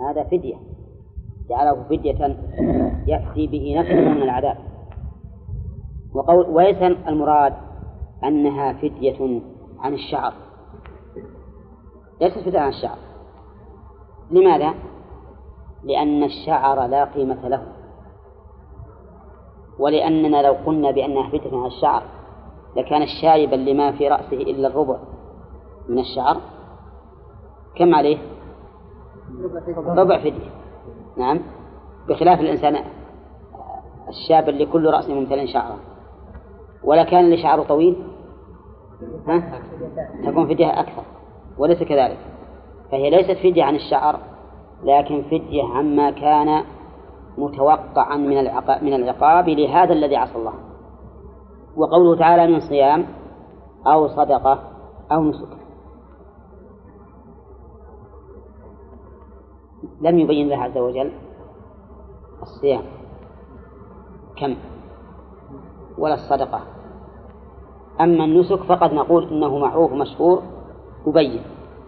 هذا فدية، جعله فدية يفتي به نفسه من العذاب. وليس المراد أنها فدية عن الشعر، ليست فدية عن الشعر. لماذا؟ لأن الشعر لا قيمة له، ولأننا لو قلنا بأنها فدية عن الشعر لكان الشاربا لما في رأسه إلا الربع من الشعر كم عليه؟ ربع فدية. نعم، بخلاف الإنسان الشاب اللي كل رأسه ممتلئ شعره، ولا كان اللي شعره طويل تكون فدية أكثر، وليس كذلك. فهي ليست فدية عن الشعر، لكن فدية عما كان متوقعا من العقاب لهذا الذي عصى الله. وقوله تعالى من صيام أو صدقة أو نسك، لم يبين الله عز وجل الصيام كم ولا الصدقة. أما النسك فقد نقول إنه معروف مشهور مبين.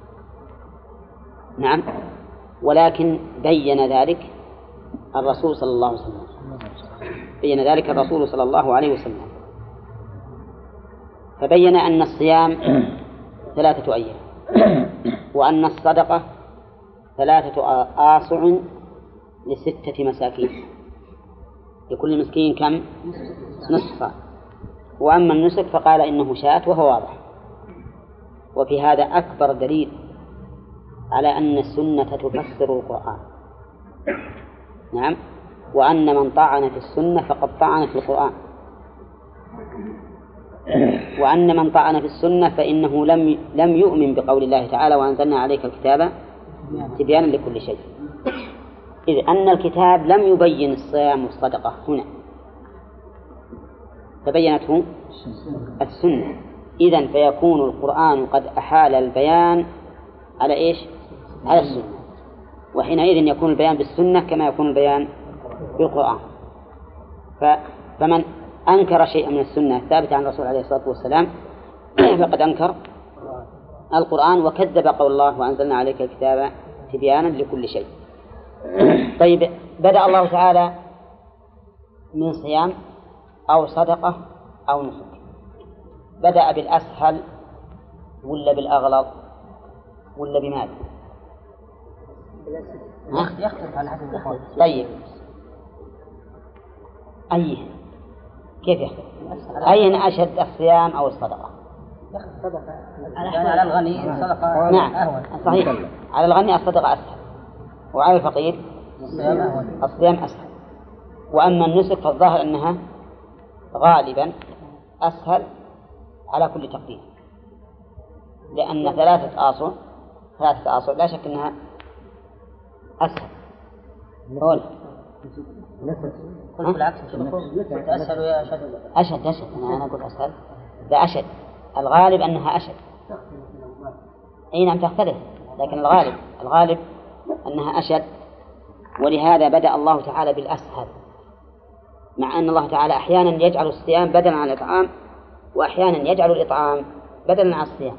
نعم، ولكن بين ذلك الرسول صلى الله عليه وسلم، بين ذلك الرسول صلى الله عليه وسلم، فبين أن الصيام 3 أيام، وأن الصدقة 3 آصع ل6 مساكين، لكل مسكين كم؟ نصف صاع. وأما النسك فقال إنه شاة، وهو واضح. وفي هذا أكبر دليل على أن السنة تفسر القرآن. نعم، وأن من طعن في السنة فقد طعن في القرآن، وأن من طعن في السنة فإنه لم يؤمن بقول الله تعالى وأنزلنا عليك الكتاب تبيانا لكل شيء، إذ أن الكتاب لم يبين الصيام والصدقة هنا، فبينته السنة. إذن فيكون القرآن قد أحال البيان على إيش؟ على السنة، وحينئذ يكون البيان بالسنة كما يكون البيان بالقرآن. فمن أنكر شيئا من السنة الثابتة عن الرسول عليه الصلاة والسلام فقد أنكر القرآن وكذب قول الله وأنزلنا عليك الكتاب تبيانا لكل شيء. طيب، بدأ الله تعالى من صيام أو صدقة أو نسك، بدأ بالأسهل ولا بالأغلظ ولا بماذا؟ يختلف على حسب الأحوال. طيب، أيه كيف يختلف؟ أين أشد الصيام أو الصدقة؟ على الغني الصدقة نعم أهون. صحيح، على الغني الصدقة أسهل، وعلى الفقير الصيام أسهل. وأما النسك فالظاهر أنها غالبا أسهل على كل تقدير، لأن 3 آصع لا شك أنها أسهل. قول بالعكس، أسهل ويا أشد. أشد. أنا أقول أسهل، لا أشد. الغالب أنها أشد. أي نعم تختلف، لكن الغالب أنها أشد. ولهذا بدأ الله تعالى بالأسهل، مع أن الله تعالى أحيانا يجعل الصيام بدلا عن الإطعام، وأحيانا يجعل الإطعام بدلا عن الصيام،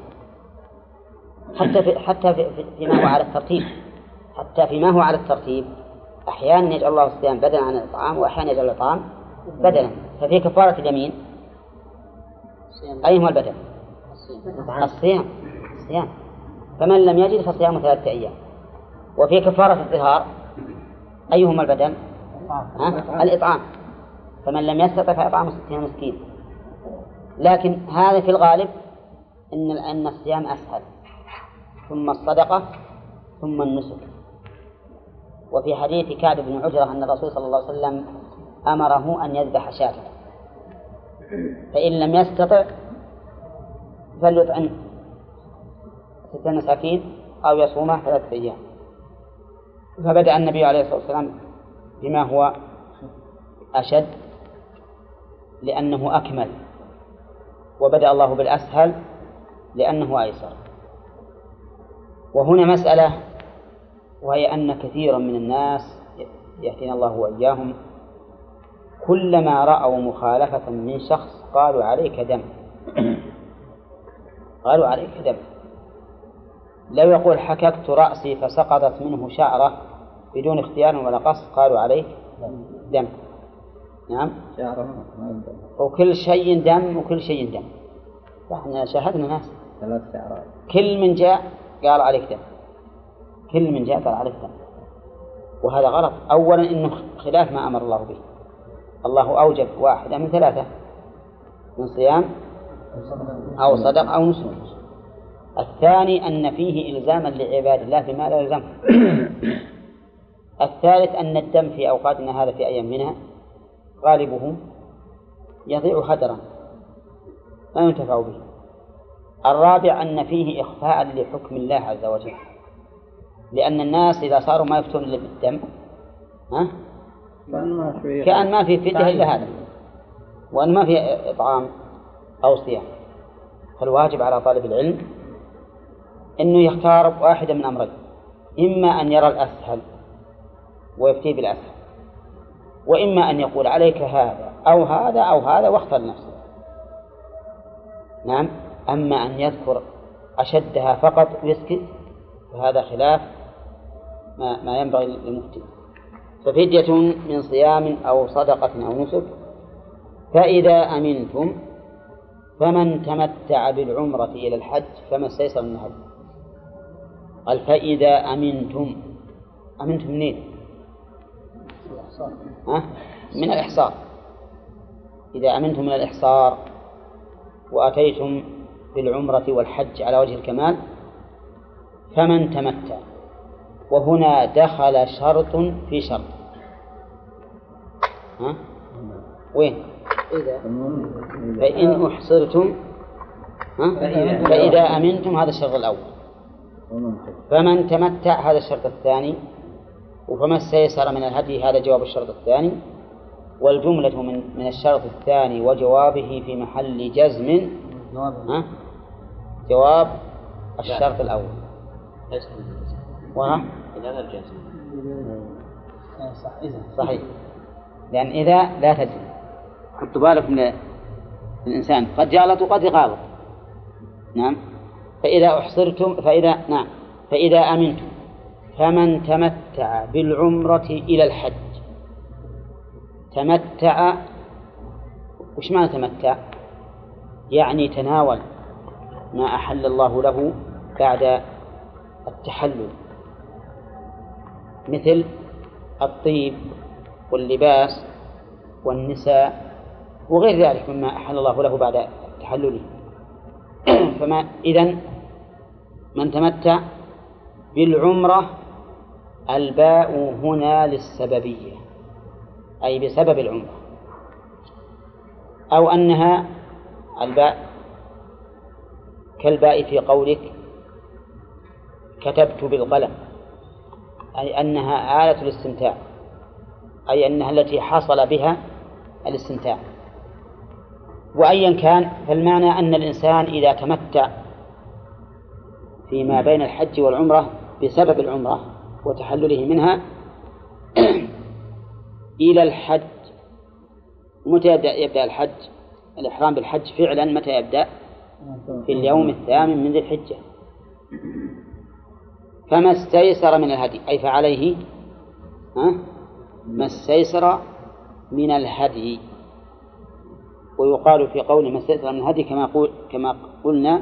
حتى فيما هو على الترتيب. حتى فيما هو على الترتيب أحيانا يجعل الله الصيام بدلا عن الإطعام، وأحيانا يجعل الإطعام بدلا. ففي كفارة اليمين أيهما البدل؟ الصيام. فمن لم يجد فصيام 3 أيام. وفي كفارة الظهار أيهما البدل؟ الإطعام. فمن لم يستطع فإطعام 60 مسكين. لكن هذا في الغالب أن الصيام أسهل، ثم الصدقة، ثم النسك. وفي حديث كعب بن عجرة أن الرسول صلى الله عليه وسلم أمره أن يذبح شاة، فإن لم يستطع فليطعم 6 مساكين أو يصوم 3 أيام. فبدأ النبي عليه الصلاة والسلام بما هو أشد لأنه أكمل، وبدأ الله بالأسهل لأنه أيسر. وهنا مسألة، وهي أن كثيرا من الناس يهدينا الله وإياهم كلما رأوا مخالفة من شخص قالوا عليك دم. قالوا عليك دم. لو يقول حككت رأسي فسقطت منه شعرة بدون اختيار ولا قصد قالوا عليه دم. نعم. وكل شيء دم وكل شيء دم. احنا شاهدنا ناس 3 شعرات كل من جاء قال عليك دم، كل من جاء قال عليك دم، وهذا غلط. أولا إنه خلاف ما أمر الله به. الله أوجب واحدة من 3 من صيام أو صدق أو نسك. الثاني أن فيه إلزاما لعباد الله بما لا يلزم. الثالث أن الدم في أوقاتنا هذا في أيامنا غالبه يضيع هدرا لا ينتفع به. الرابع أن فيه إخفاء لحكم الله عز وجل، لأن الناس إذا صاروا ما يفتون إلا بالدم كأن ما في فدية إلا هذا، وأن ما في إطعام أو صيام. فالواجب على طالب العلم أنه يختار واحدا من أمرين: إما أن يرى الأسهل ويفتي بالأسهل، وإما أن يقول عليك هذا أو هذا أو هذا واختر نفسه. نعم. أما أن يذكر أشدها فقط ويسكت فهذا خلاف ما ينبغي للمفتي. ففدية من صيام أو صدقة أو نسك. فإذا أمنتم فمن تمتع بالعمرة إلى الحج فما استيسر من الهدي. قال فإذا أمنتم. أمنتم منين؟ من الإحصار. إذا أمنتم من الإحصار وأتيتم بالعمرة والحج على وجه الكمال فمن تمتع. وهنا دخل شرط في شرط. وين؟ فإن أحصرتم فإذا أمنتم، هذا الشرط الأول. فمن تمتع هذا الشرط الثاني. وفما استيسر من الهدي هذا جواب الشرط الثاني. والجملة من الشرط الثاني وجوابه في محل جزم جواب الشرط الأول. صحيح، لأن إذا لا تجزم. حطوا بالك من الإنسان قد يغلط وقد يغلط. نعم. فإذا أحصرتم فإذا أمنتم فمن تمتع بالعمرة إلى الحج. تمتع، وش معنى تمتع؟ يعني تناول ما أحل الله له بعد التحلل، مثل الطيب واللباس والنساء وغير ذلك مما أحل الله له بعد تحلله. إذن من تمتع بالعمرة، الباء هنا للسببية أي بسبب العمرة، أو أنها الباء كالباء في قولك كتبت بالقلم، أي أنها آلة الاستمتاع، أي أنها التي حصل بها الاستمتاع. وأيا كان فالمعنى أن الإنسان إذا تمتع فيما بين الحج والعمرة بسبب العمرة وتحلله منها إلى الحج. متى يبدأ الحج؟ الإحرام بالحج فعلا متى يبدأ؟ في اليوم 8 من ذي الحجة. فما استيسر من الهدي أي فعليه ما استيسر من الهدي. ويقال في قول ما استيسر من الهدي كما قلنا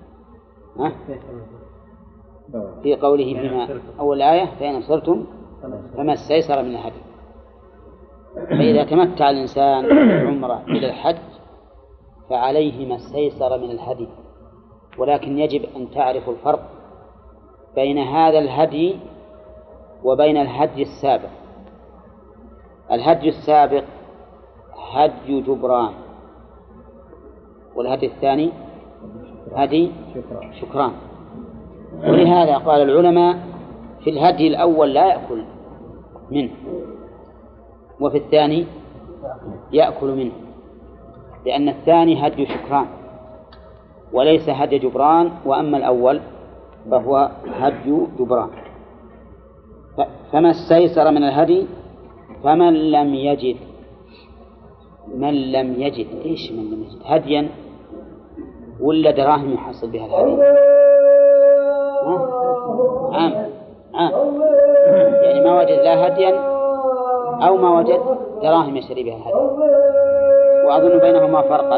في قوله فيما أول آية فإن أبصرتم فما استيسر من الهدي. فإذا تمتع الإنسان بالعمرة إلى الحج فعليه ما استيسر من الهدي. ولكن يجب أن تعرفوا الفرق بين هذا الهدي وبين الهدي السابق. الهدي السابق هدي جبران، والهدي الثاني هدي شكران. ولهذا قال العلماء في الهدي الأول لا يأكل منه، وفي الثاني يأكل منه، لأن الثاني هدي شكران وليس هدي جبران، وأما الأول فهو هدي جبران. فما استيسر من الهدي. فمن لم يجد، من لم يجد إيش من لم يجد؟ هديا ولا دراهم يحصل بها الهدي؟ يعني ما ما وجد لا هديا أو ما وجد دراهم يشتري بها الهدي، وأظن بينهما فرقا.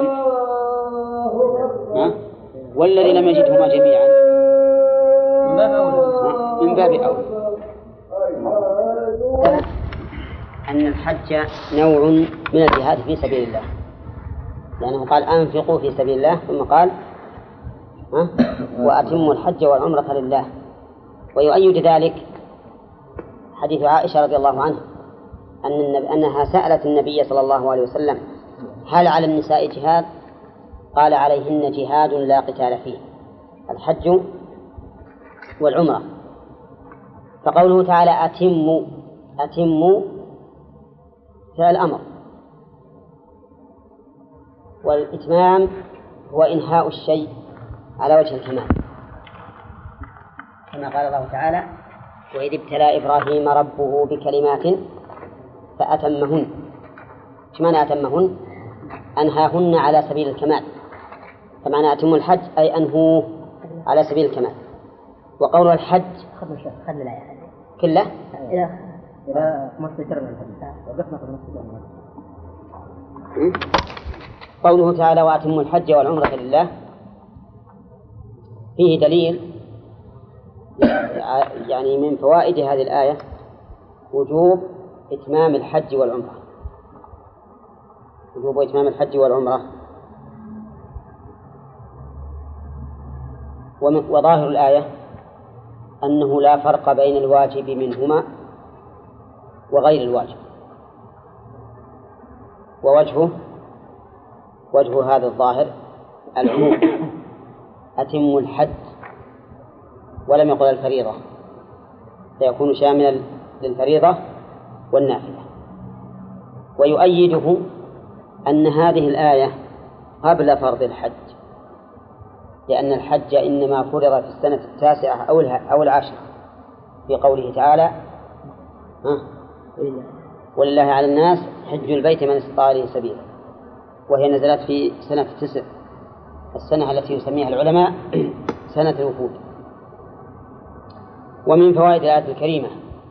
والذي لم يجدهما جميعا من باب أولى. أن الحج نوع من الجهاد في سبيل الله، لأنه قال أنفقوا في سبيل الله، ثم قال وأتموا الحج والعمرة لله. ويؤيد ذلك حديث عائشة رضي الله عنها أنها سألت النبي صلى الله عليه وسلم هل على النساء جهاد؟ قال عليهن جهاد لا قتال فيه، الحج والعمرة. فقوله تعالى أتموا فعل أمر، والإتمام هو إنهاء الشيء على وجه الكمال، كما قال الله تعالى وإذ ابتلى إبراهيم ربه بكلمات فأتمهن. إيش معنى أتمهن؟ أنهاهن على سبيل الكمال، فمعنى أتم الحج أي أنهوه على سبيل الكمال. وقول الحج كله قوله تعالى وأتموا الحج والعمرة لله فيه دليل، يعني من فوائد هذه الآية وجوب إتمام الحج والعمرة، وجوب إتمام الحج والعمرة. وظاهر الآية أنه لا فرق بين الواجب منهما وغير الواجب، وجه هذا الظاهر العموم، أتم الحج ولم يقل الفريضة، فيكون شاملا للفريضة والنافلة. ويؤيده أن هذه الآية قبل فرض الحج، لأن الحج إنما فرض في السنة 9 أو 10 في قوله تعالى ولله على الناس حج البيت من استطاع إليه سبيلا، وهي نزلت في سنة 9، السنة التي يسميها العلماء سنة الوفود. ومن فوائد الآية الكريمة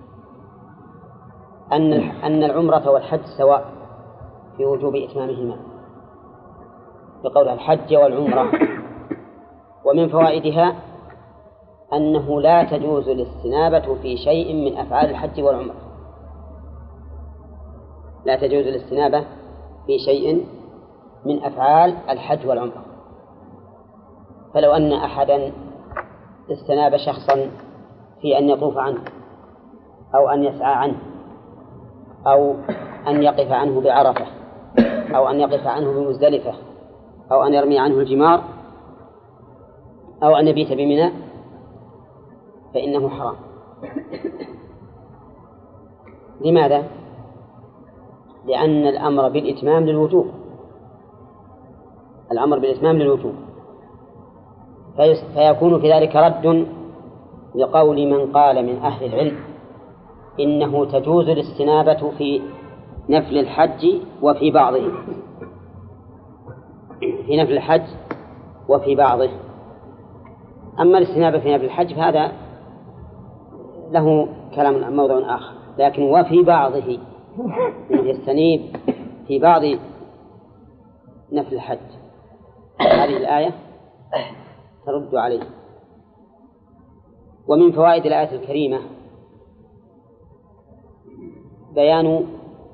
أن العمرة والحج سواء في وجوب إتمامهما بقول الحج والعمرة. ومن فوائدها أنه لا تجوز الاستنابة في شيء من أفعال الحج والعمرة، لا تجوز الاستنابة في شيء من أفعال الحج والعمرة. فلو أن أحدا استناب شخصا في أن يطوف عنه أو أن يسعى عنه أو أن يقف عنه بعرفة أو أن يقف عنه بمزدلفة أو أن يرمي عنه الجمار أو أن يبيت بمنى فإنه حرام. لماذا؟ لأن الأمر بالإتمام للوجوب، الأمر بالإتمام للوجوب، فيكون في ذلك رد لقول من قال من أهل العلم إنه تجوز الاستنابة في نفل الحج وفي بعضه، في نفل الحج وفي بعضه. أما الاستنابة في نفل الحج فهذا له كلام موضوع آخر، لكن وفي بعضه يستنيب في بعض نفل الحج، هذه الآية ترد عليه. ومن فوائد الآية الكريمة بيان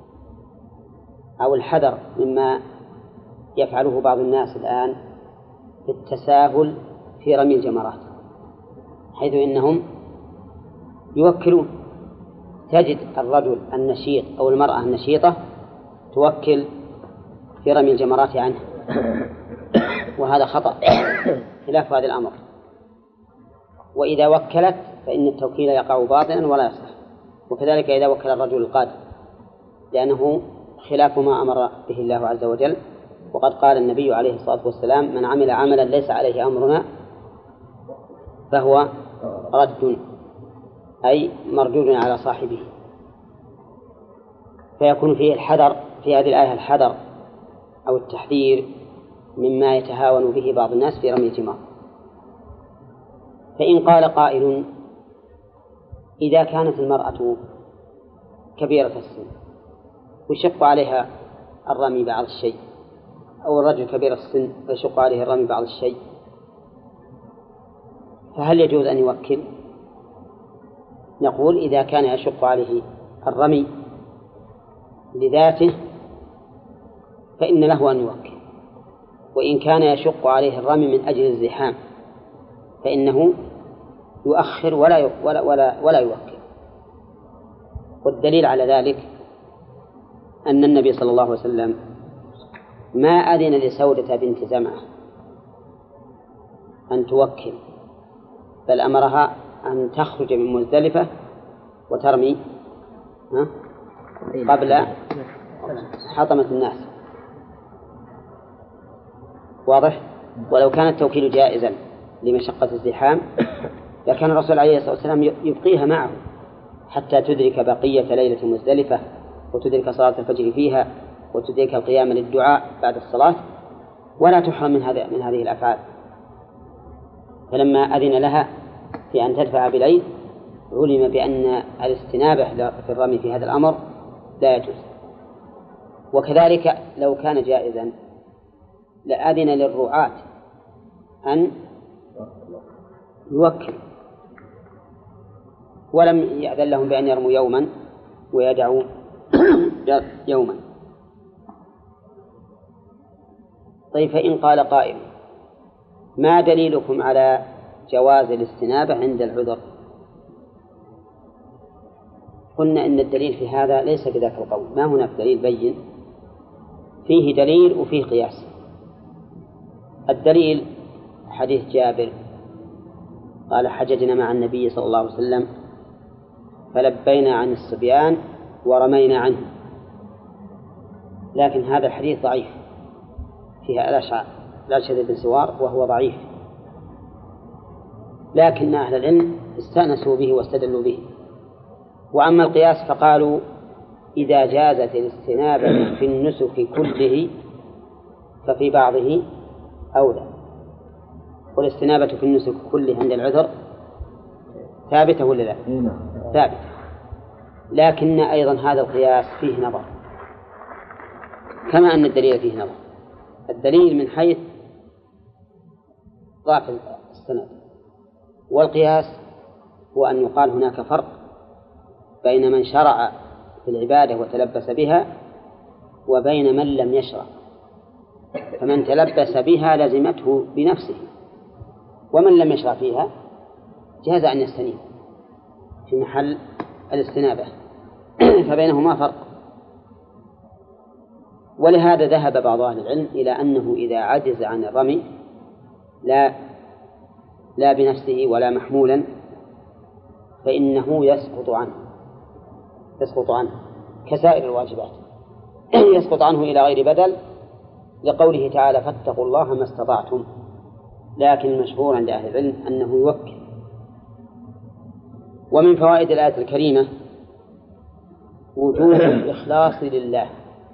أو الحذر مما يفعله بعض الناس الآن في التساهل في رمي الجمرات، حيث إنهم يوكلون، تجد الرجل النشيط أو المرأة النشيطة توكل في رمي الجمرات عنه، وهذا خطأ خلاف هذا الأمر. وإذا وكلت فإن التوكيل يقع باطلا ولا يصح، وكذلك إذا وكل الرجل القادر، لأنه خلاف ما أمر به الله عز وجل. وقد قال النبي عليه الصلاة والسلام من عمل عملا ليس عليه أمرنا فهو رد، أي مردود على صاحبه. فيكون فيه الحذر في هذه الآية، الحذر أو التحذير مما يتهاون به بعض الناس في رمي الجمار. فإن قال قائل إذا كانت المرأة كبيرة السن ويشق عليها الرمي بعض الشيء، أو الرجل كبير السن ويشق عليه الرمي بعض الشيء، فهل يجوز أن يوكل؟ نقول إذا كان يشق عليه الرمي لذاته فإن له أن يوكل، وإن كان يشق عليه الرمي من أجل الزحام فإنه يؤخر ولا يوكل. والدليل على ذلك أن النبي صلى الله عليه وسلم ما أذن لسودة بنت زمعة أن توكل، بل أمرها أن تخرج من مزدلفة وترمي قبل حطمة الناس. واضح؟ ولو كان التوكيل جائزا لمشقة الزحام لكان الرسول عليه الصلاة والسلام يبقيها معه حتى تدرك بقية ليلة مزدلفة وتدرك صلاة الفجر فيها وتدرك القيام للدعاء بعد الصلاة ولا تحرم من هذه الأفعال. فلما أذن لها في أن تدفع بليل علم بأن الاستنابة في الرمي في هذا الأمر لا يجوز. وكذلك لو كان جائزا لأذن للرعاة أن يوكل، ولم يأذن لهم بأن يرموا يوما ويدعوا يوما. طيب، فإن قال قائل ما دليلكم على جواز الاستنابة عند العذر؟ قلنا إن الدليل في هذا ليس بذاك القول، ما هناك دليل بين، فيه دليل وفيه قياس. الدليل حديث جابر قال حججنا مع النبي صلى الله عليه وسلم فلبينا عن الصبيان ورمينا عنه، لكن هذا الحديث ضعيف، فيها الأشعث بن سوار وهو ضعيف، لكن أهل العلم استأنسوا به واستدلوا به. وأما القياس فقالوا إذا جازت الاستنابة في النسك كله ففي بعضه أولى. والاستنابة في النسك كله عند العذر ثابتة ولا لا؟ ثابتة، لكن أيضا هذا القياس فيه نظر كما أن الدليل فيه نظر. الدليل من حيث ضعف السند، والقياس هو أن يقال هناك فرق بين من شرع في العبادة وتلبس بها وبين من لم يشرع. فمن تلبس بها لزمته بنفسه، ومن لم يشرع فيها جاز أن يستنيب في محل الاستنابة فبينهما فرق. ولهذا ذهب بعض أهل العلم إلى أنه إذا عجز عن الرمي لا بنفسه ولا محمولا فإنه يسقط عنه كسائر الواجبات يسقط عنه إلى غير بدل، لقوله تعالى فاتقوا الله ما استطعتم. لكن المشهور عند أهل العلم أنه يوكل. ومن فوائد الآية الكريمة وجوب الإخلاص لله.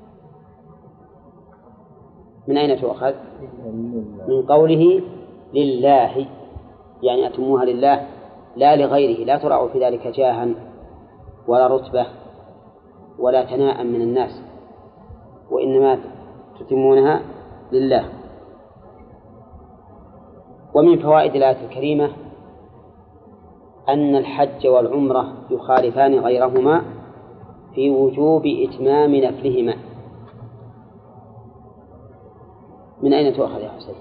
من أين تؤخذ؟ من قوله لله، يعني أتموها لله لا لغيره، لا ترعوا في ذلك جاها ولا رتبة ولا ثناء من الناس، وإنما تتمونها لله. ومن فوائد الآية الكريمة أن الحج والعمرة يخالفان غيرهما في وجوب إتمام نفلهما. من أين تؤخذ يا حسين؟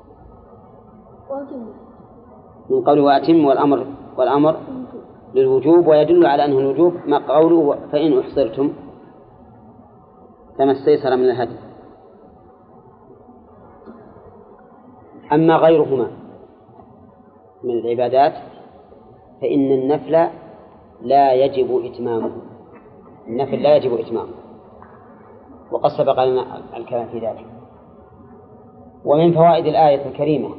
من قوله وأتم، والأمر للوجوب، ويدل على أنه الوجوب ما قوله فإن أحصرتم فما استيسر من الهدي. أما غيرهما من العبادات فإن النفل لا يجب إتمامه، النفل لا يجب إتمامه، وقد سبق لنا الكلام في ذلك. ومن فوائد الآية الكريمة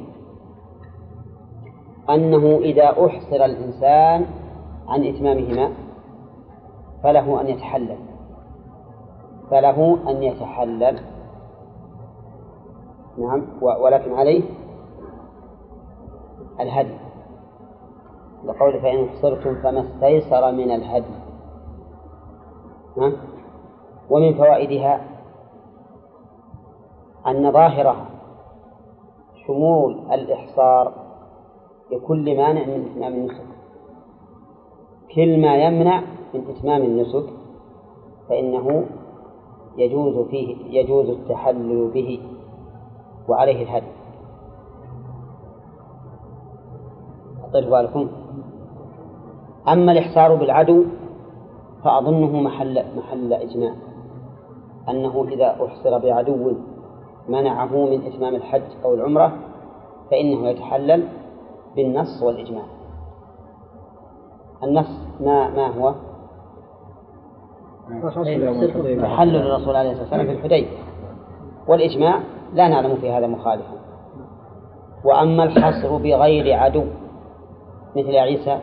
أنه إذا أحصر الإنسان عن إتمامهما فله أن يتحلل، نعم، ولكن عليه الهدي، لقول فإن أحصرتم فما استيسر من الهدي. ها؟ ومن فوائدها أن ظاهرها شمول الإحصار لكل مانع من إتمام النسك. كل ما يمنع من إتمام النسك فإنه يجوز التحلل به وعليه الهدي. طيب بالكم. أما الإحصار بالعدو فأظنه محل إجماع، أنه إذا أحصر بعدو منعه من إتمام الحج أو العمرة فإنه يتحلل بالنص والإجماع. النص ما هو؟ تحلل الرسول عليه الصلاة والسلام في الحديبية، والإجماع لا نعلم في هذا مخالفا. وأما الحصر بغير عدو مثل عيسى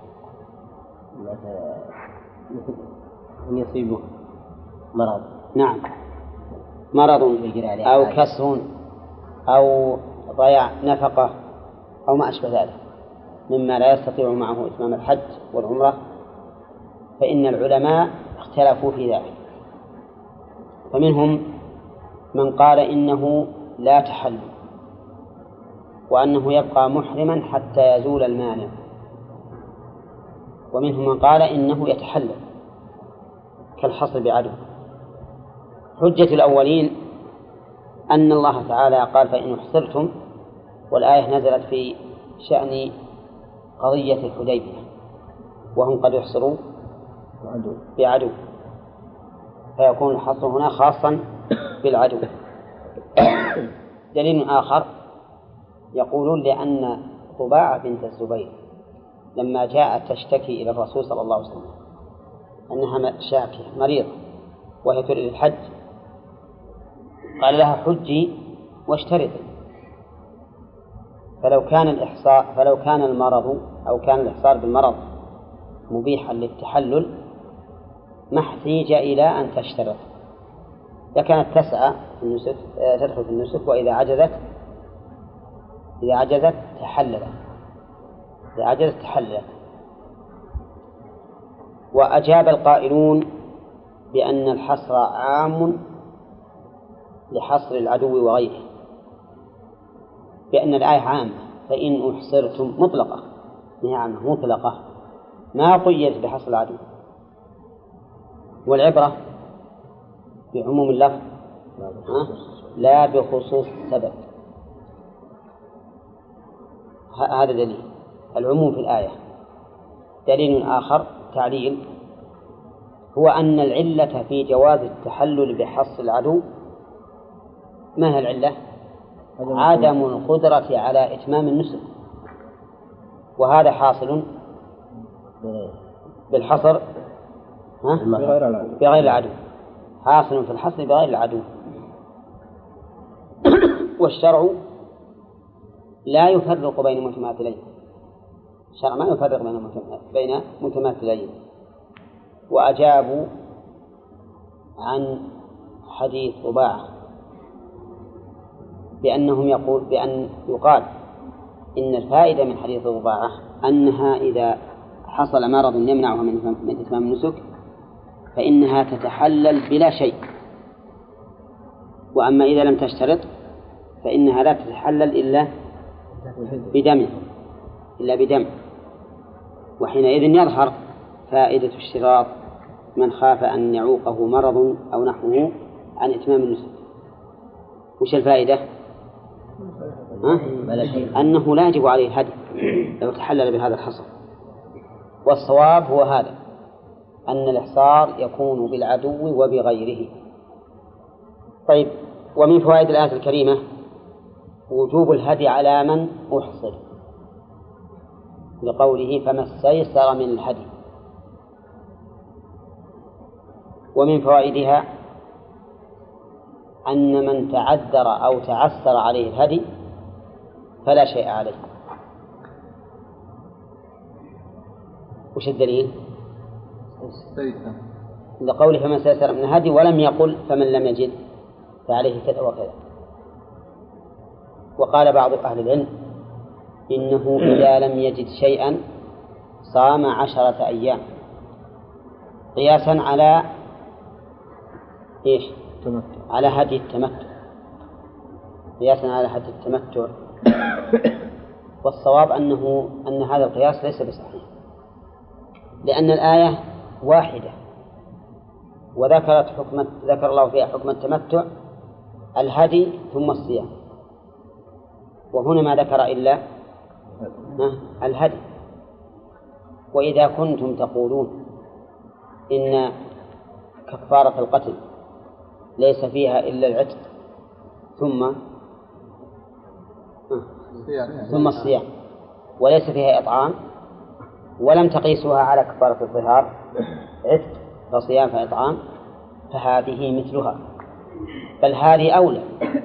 أن يصيبه مرض، نعم، مرض أو كسر أو ضياع نفقة أو ما أشبه ذلك مما لا يستطيع معه إتمام الحج والعمرة، فإن العلماء اختلفوا في ذلك. فمنهم من قال إنه لا تحلل وأنه يبقى محرما حتى يزول المانع، ومنهم من قال إنه يتحلل كالحصر بعدو. حجة الأولين أن الله تعالى قال فإن احصرتم، والآية نزلت في شأن قضية الحديبية وهم قد يحصروا بعدو، فيكون الحصر هنا خاصا بالعدو. دليل آخر يقولون لأن طباعة بنت الزبير لما جاءت تشتكي إلى الرسول صلى الله عليه وسلم أنها شاكية مريضة وهي تريد الحج، قال لها حجي واشترطي. فلو كان المرض أو كان الإحصار بالمرض مبيحا للتحلل ما احتيج إلى أن تشترط، لكانت تسعى في النسك، تدخل في النسك، وإذا عجزت تحللت. وأجاب القائلون بأن الحصر عام لحصر العدو وغيره، بأن الآية عامة، فإن أحصرتم مطلقة، هي عامة مطلقة ما قيدت بحصر العدو، والعبرة بعموم اللفظ لا بخصوص السبب. هذا دليل العموم في الآية. دليل آخر تعليل هو أن العلة في جواز التحلل بحصر العدو ما هي العلة؟ عدم القدرة على إتمام النسك، وهذا حاصل بالحصر بغير العدو، حاصل في الحصر بغير العدو. والشرع لا يفرق بين متماثلين، الشرع ما يفرق بين متماثلين. وأجابوا عن حديث طباعة بأن يقال إن الفائدة من حديث طباعة أنها إذا حصل مرض يمنعها من إتمام النسك فإنها تتحلل بلا شيء، وأما إذا لم تشترط فإنها لا تتحلل إلا بدم. وحينئذ يظهر فائدة اشتراط من خاف أن يعوقه مرض أو نحوه عن إتمام النسك. وش الفائدة؟ أنه لا يجب عليه الهدي لو تحلل بهذا الحصر. والصواب هو هذا، أن الإحصار يكون بالعدو وبغيره. طيب، ومن فوائد الآية الكريمة وجوب الهدي على من أحصر، لقوله فما استيسر من الهدي. ومن فوائدها أن من تعذر أو تعسر عليه الهدي فلا شيء عليه. وش الدليل؟ لقوله فمن استيسر من الهدي، ولم يقل فمن لم يجد فعليه كذا وكذا. وقال بعض أهل العلم إنه إذا لم يجد شيئا صام 10 أيام، قياسا على إيش؟ على هدي التمتع، قياسا على هدي التمتع. والصواب أن هذا القياس ليس بصحيح، لأن الآية واحدة ذكر الله فيها حكم التمتع الهدي ثم الصيام، وهنا ما ذكر إلا الهدي. وإذا كنتم تقولون إن كفارة القتل ليس فيها إلا العتق ثم الصيام وليس فيها إطعام، ولم تقيسوها على كفارة الظهار عتق فصيام فإطعام، فهذه مثلها، بل هذه أولى،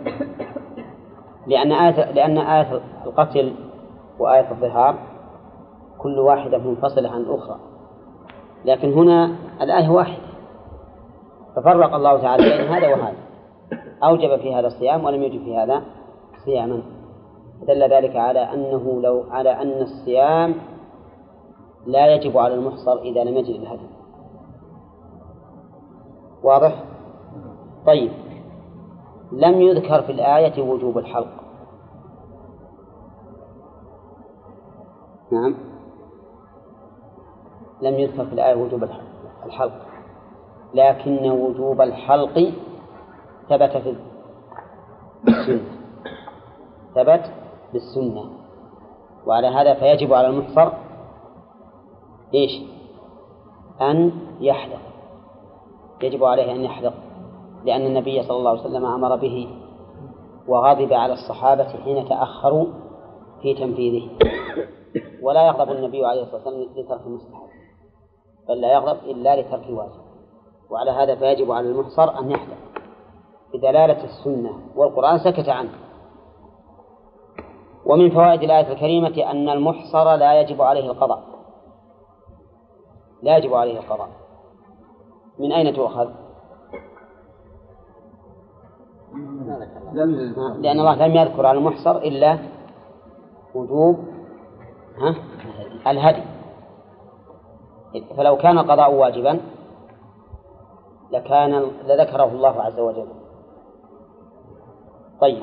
لأن آية القتل وآية الظهار كل واحدة منفصلة عن الأخرى، لكن هنا الآية واحدة، ففرق الله تعالى بين هذا وهذا، أوجب في هذا الصيام ولم يوجب في هذا صياما، دل ذلك على أن الصيام لا يجب على المحصر إذا لم يجد الهدي. واضح؟ طيب، لم يذكر في الآية وجوب الحلق. نعم، لم يذكر في الآية وجوب الحلق، لكن وجوب الحلق ثبت في السنة، ثبت بالسنة، وعلى هذا فيجب على المحصر إيش؟ أن يحلق، يجب عليه أن يحلق، لأن النبي صلى الله عليه وسلم أمر به وغضب على الصحابة حين تأخروا في تنفيذه، ولا يغضب النبي عليه الصلاة والسلام لترك المستحب، بل لا يغضب إلا لترك الواجب، وعلى هذا فيجب على المحصر أن يحلق بدلالة السنة، والقرآن سكت عنه. ومن فوائد الآية الكريمة أن المحصر لا يجب عليه القضاء، لا يجب عليه القضاء. من أين تؤخذ؟ لأن الله لم يذكر على المحصر إلا وجوب الهدي، فلو كان القضاء واجبا لذكره الله عز وجل. طيب،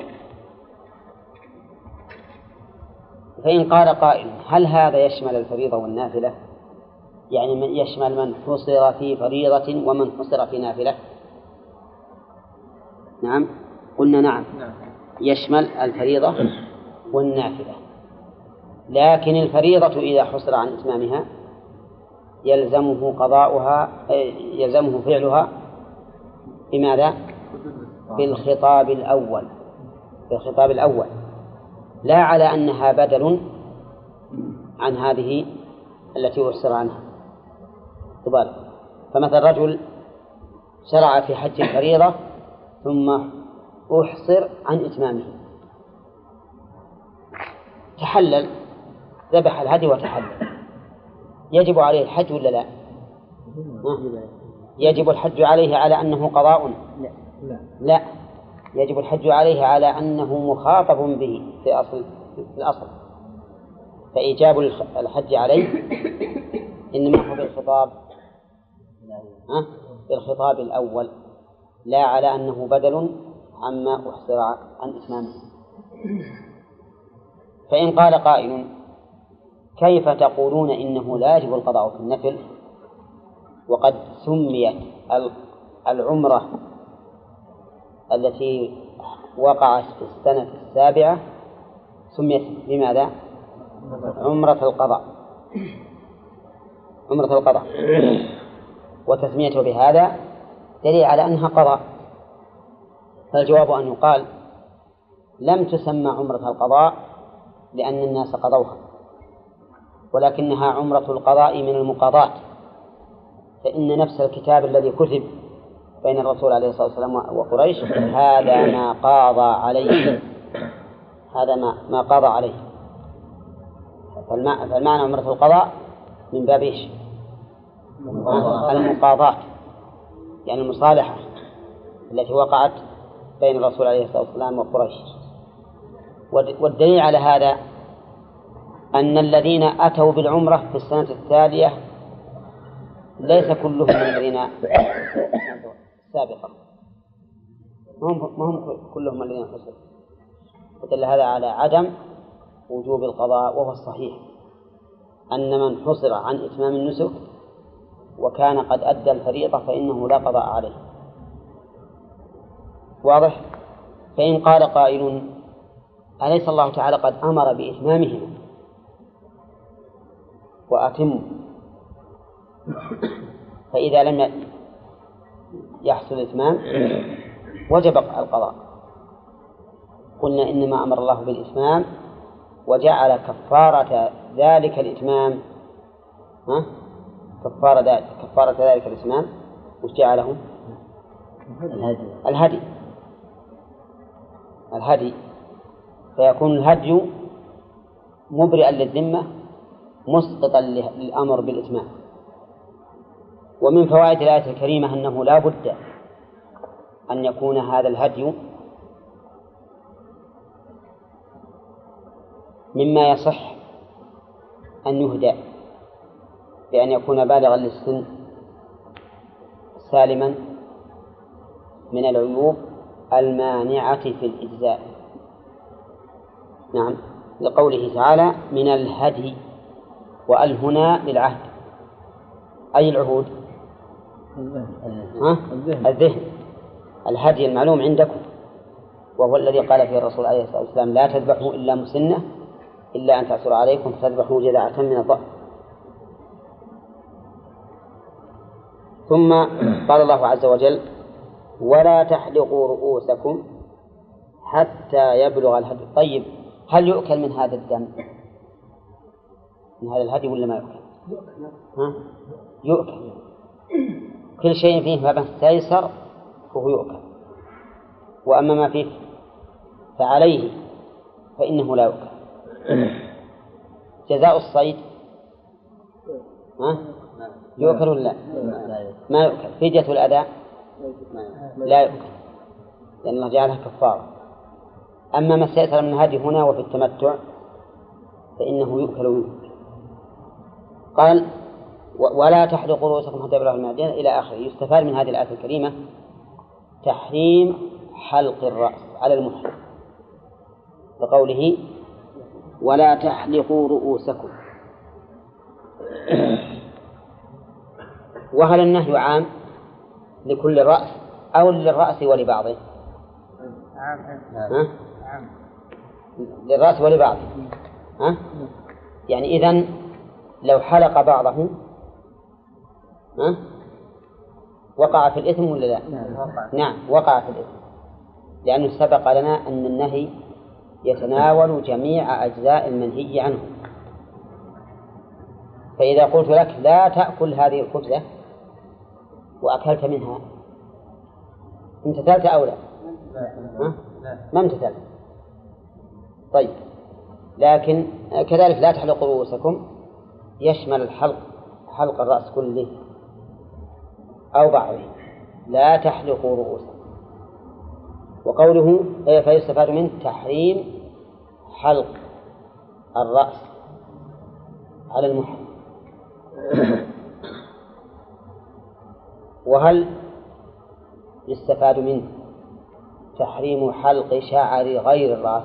فإن قال قائل هل هذا يشمل الفريضة والنافلة؟ يعني يشمل من حصر في فريضة ومن حصر في نافلة؟ نعم، قلنا نعم، يشمل الفريضة والنافلة، لكن الفريضة إذا حصر عن إتمامها يلزمه قضاؤها، يلزمه فعلها بماذا؟ بالخطاب الأول، بالخطاب الأول، لا على أنها بدل عن هذه التي أحصر عنها. تبارك. فمثل رجل شرع في حج الفريضة ثم أحصر عن إتمامه، تحلل، ذبح الهدي وتحلل، يجب عليه الحج ولا لا؟ يجب الحج عليه على أنه قضاء؟ لا، يجب الحج عليه على أنه مخاطب به في الأصل، فإيجاب الحج عليه إنما هو بالخطاب الأول، لا على أنه بدل عما أحصر عن إتمامه. فإن قال قائل كيف تقولون إنه لا يجب القضاء في النفل وقد سميت العمرة التي وقعت في السنة السابعة سميت بماذا؟ عمرة القضاء، عمرة القضاء، وتسميته بهذا دليل على أنها قضاء. فالجواب أن يقال لم تسمى عمرة القضاء لأن الناس قضوها، ولكنها عمرة القضاء من المقاضاة، فإن نفس الكتاب الذي كتب بين الرسول عليه الصلاة والسلام وقريش هذا ما قاضى عليه، هذا ما قاضى عليه. فالمعنى عمرة القضاء من باب إيش؟ المقاضاة، يعني المصالحة التي وقعت بين الرسول عليه الصلاة والسلام وقريش. والدليل على هذا أن الذين أتوا بالعمرة في السنة التالية ليس كلهم من الذين السابقة، ما هم كلهم الذين حصل، ودل هذا على عدم وجوب القضاء. وهو الصحيح أن من حصر عن إتمام النسك وكان قد أدى الفريضة فإنه لا قضاء عليه. واضح؟ فإن قال قائل أليس الله تعالى قد أمر بإتمامهما وأتموا، فإذا لم يحصل الإتمام وجب القضاء. قلنا إنما أمر الله بالإتمام وجعل كفارة ذلك الإتمام كفارة ذلك الإتمام وش جعله؟ الهدي، فيكون الهدي مبرئا للذمة مسقطا للأمر بالإتمام. ومن فوائد الآية الكريمة أنه لا بد أن يكون هذا الهدي مما يصح أن يهدى، بأن يكون بالغا للسن سالما من العيوب المانعة في الإجزاء. نعم، لقوله تعالى من الهدي، وأل هنا للعهد، أي العهود؟ الذهن، الهدي المعلوم عندكم، وهو الذي قال فيه الرسول عليه الصلاة والسلام لا تذبحوا إلا مسنة إلا أن تعثر عليكم فتذبحوا جذعة من الضأن. ثم قال الله عز وجل ولا تحلقوا رؤوسكم حتى يبلغ الهدي. طيب، هل يؤكل من هذا الدم من هذا الهدي ولا ما يؤكل؟ يؤكل. كل شيء فيه ما استيسر فهو يؤكل، وأما ما فيه فعليه فإنه لا يؤكل. جزاء الصيد يؤكل ولا ما يؤكل؟ فدية الأذى لا يؤكل لأن الله جعلها كفارة. أما ما استيسر من الهدي هنا وفي التمتع فإنه يؤكل ويؤكل. قال ولا تحلقوا رؤوسكم حتى يبلغ المهدين إلى آخره. يستفاد من هذه الآية الكريمة تحريم حلق الرأس على المحرم بقوله ولا تحلقوا رؤوسكم. وهل النهي عام لكل رأس أو للرأس ولبعضه؟ للرأس ولبعضه. يعني إذن لو حلق بعضه وقع في الإثم ولا لا؟ نعم وقع في الإثم، لأنه سبق لنا أن النهي يتناول جميع أجزاء المنهي عنه. فإذا قلت لك لا تأكل هذه الخبزة وأكلت منها امتثلت أو لا؟ ما امتثلت. طيب، لكن كذلك لا تحلقوا رؤوسكم يشمل الحلق، حلق الرأس كله أو بعضه، لا تحلقوا رؤوسكم. وقوله فيستفاد منه تحريم حلق الرأس على المحرم. وهل يستفاد منه تحريم حلق شعر غير الرأس؟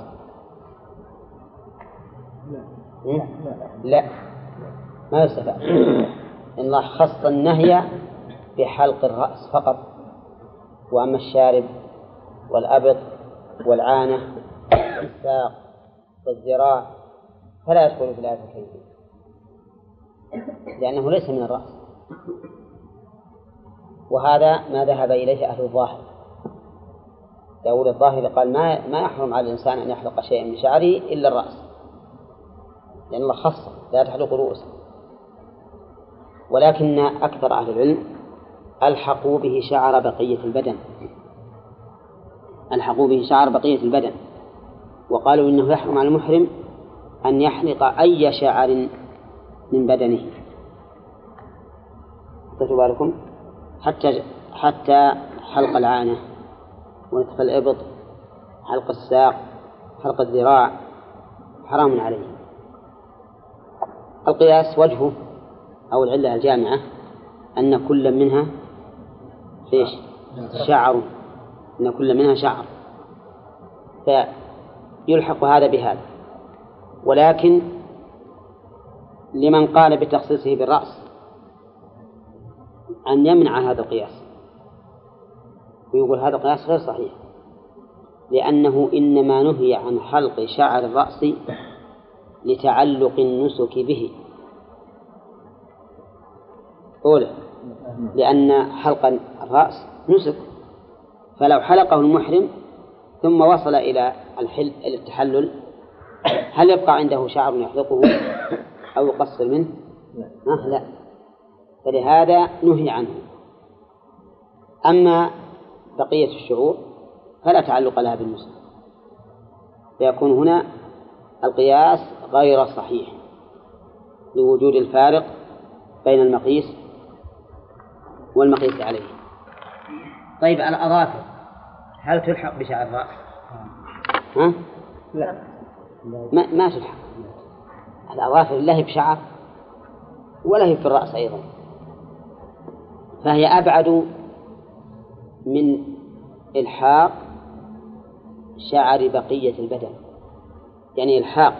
لا، ما يستفاد. إن الله خص النهي بحلق الرأس فقط، وأما الشارب والأبط والعانة والساق والذراع فلا يدخل في الآية الكريمة لأنه ليس من الرأس. وهذا ما ذهب إليه أهل الظاهر. داود الظاهر قال ما يحرم على الإنسان أن يحلق شيئا من شعره إلا الرأس، لأن الله خص لا تحلق رؤوسه. ولكن أكثر أهل العلم ألحقوا به شعر بقية البدن، ألحقوا به شعر بقية البدن، وقالوا إنه يحرم على المحرم أن يحلق أي شعر من بدنه. خذوا بالكم حتى حلق العانة ونتف الإبط، حلق الساق، حلق الذراع حرام عليه. القياس وجهه أو العلة الجامعة أن كل منها شعر أن كل منها شعر، فيلحق هذا بهذا. ولكن لمن قال بتخصيصه بالرأس أن يمنع هذا القياس، ويقول هذا القياس غير صحيح، لأنه إنما نهي عن حلق شعر الرأس لتعلق النسك به. أولا لأن حلق الرأس نسك، فلو حلقه المحرم ثم وصل إلى التحلل هل يبقى عنده شعر يحلقه أو يقصر منه؟ لا، فلهذا نهي عنه. أما بقية الشعور فلا تعلق لها بالنسك، فيكون هنا القياس غير صحيح لوجود الفارق بين المقيس والمقيس عليه. طيب الأظافر هل تلحق بشعر الرأس؟ ها؟ لا، ما تلحق. الأظافر لا هي بشعر ولا هي في الرأس أيضا، فهي أبعد من إلحاق شعر بقية البدن. يعني إلحاق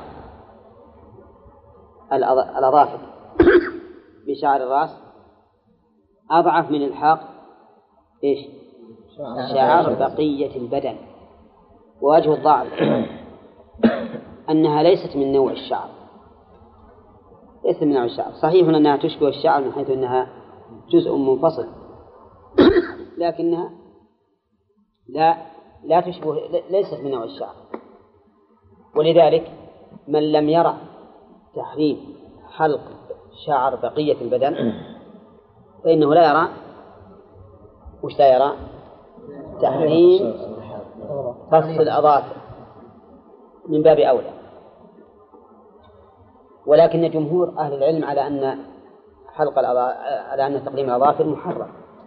الأظافر بشعر الرأس أضعف من إلحاق إيش؟ شعر بقية البدن. ووجه الضعف أنها ليست من نوع الشعر، ليست من نوع الشعر. صحيح أنها تشبه الشعر من حيث أنها جزء منفصل، لكنها لا تشبه، ليست من نوع الشعر. ولذلك من لم يرى تحريم حلق شعر بقية البدن فإنه لا يرى وش لا يرى؟ تحريم قص الأظافر من باب أولى. ولكن جمهور أهل العلم على أن على أن تقديم الأظافر محرم،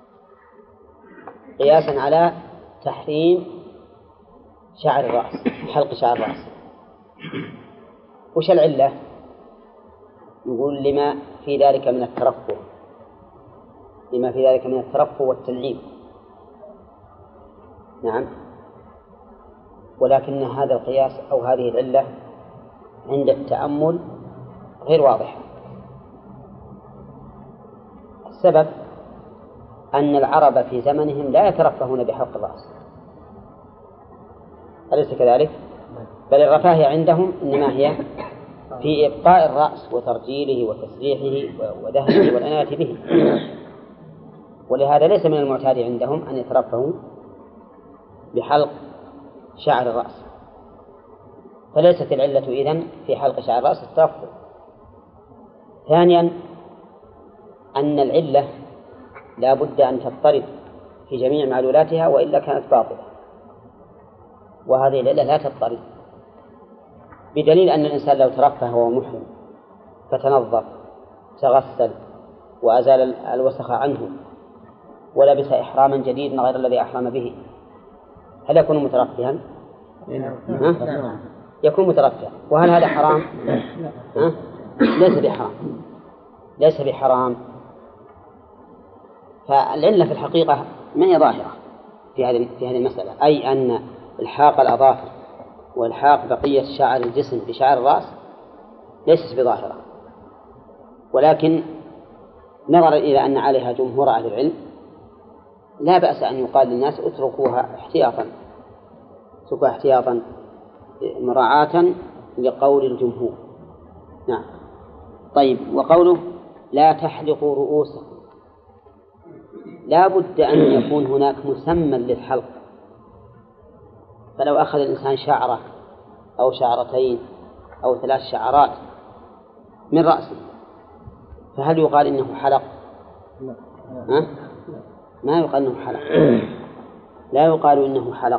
قياسا على تحريم شعر الرأس، حلق شعر الرأس. وش العلة؟ يقول لما في ذلك من الترفه، لما في ذلك من الترفه والتنعيم. نعم، ولكن هذا القياس أو هذه العلة عند التأمل غير واضحة. السبب أن العرب في زمنهم لا يترفهون بحلق الرأس، أليس كذلك؟ بل الرفاهية عندهم إنما هي في إبقاء الرأس وترجيله وتسريحه ودهنه والعناية به. ولهذا ليس من المعتاد عندهم أن يترفهوا بحلق شعر الرأس، فليست العلة إذن في حلق شعر الرأس الترفه. ثانيا أن العلة لا بد أن تضطرد في جميع معلولاتها وإلا كانت باطلة، وهذه العلة لا تضطرد، بدليل أن الإنسان لو ترفه وهو محرم فتنظف تغسل وأزال الوسخ عنه ولبس إحراما جديدا غير الذي أحرم به، هل يكون مترفها؟ يكون مترفها. وهل هذا حرام؟ ليس بحرام، ليس بحرام. فالعلة في الحقيقة ما هي ظاهرة في هذه المسألة، أي أن إلحاق الأظافر وإلحاق بقية شعر الجسم بشعر الرأس ليست بظاهرة، ولكن نظرا إلى أن عليها جمهور أهل العلم لا بأس أن يقال للناس اتركوها احتياطا مراعاة لقول الجمهور. نعم. طيب، وقوله لا تحلقوا رؤوسكم، لا بد أن يكون هناك مسمى للحلق. فلو أخذ الإنسان شعرة أو شعرتين أو 3 شعرات من رأسه فهل يقال إنه حلق؟ ما يقال إنه حلق، لا يقال إنه حلق.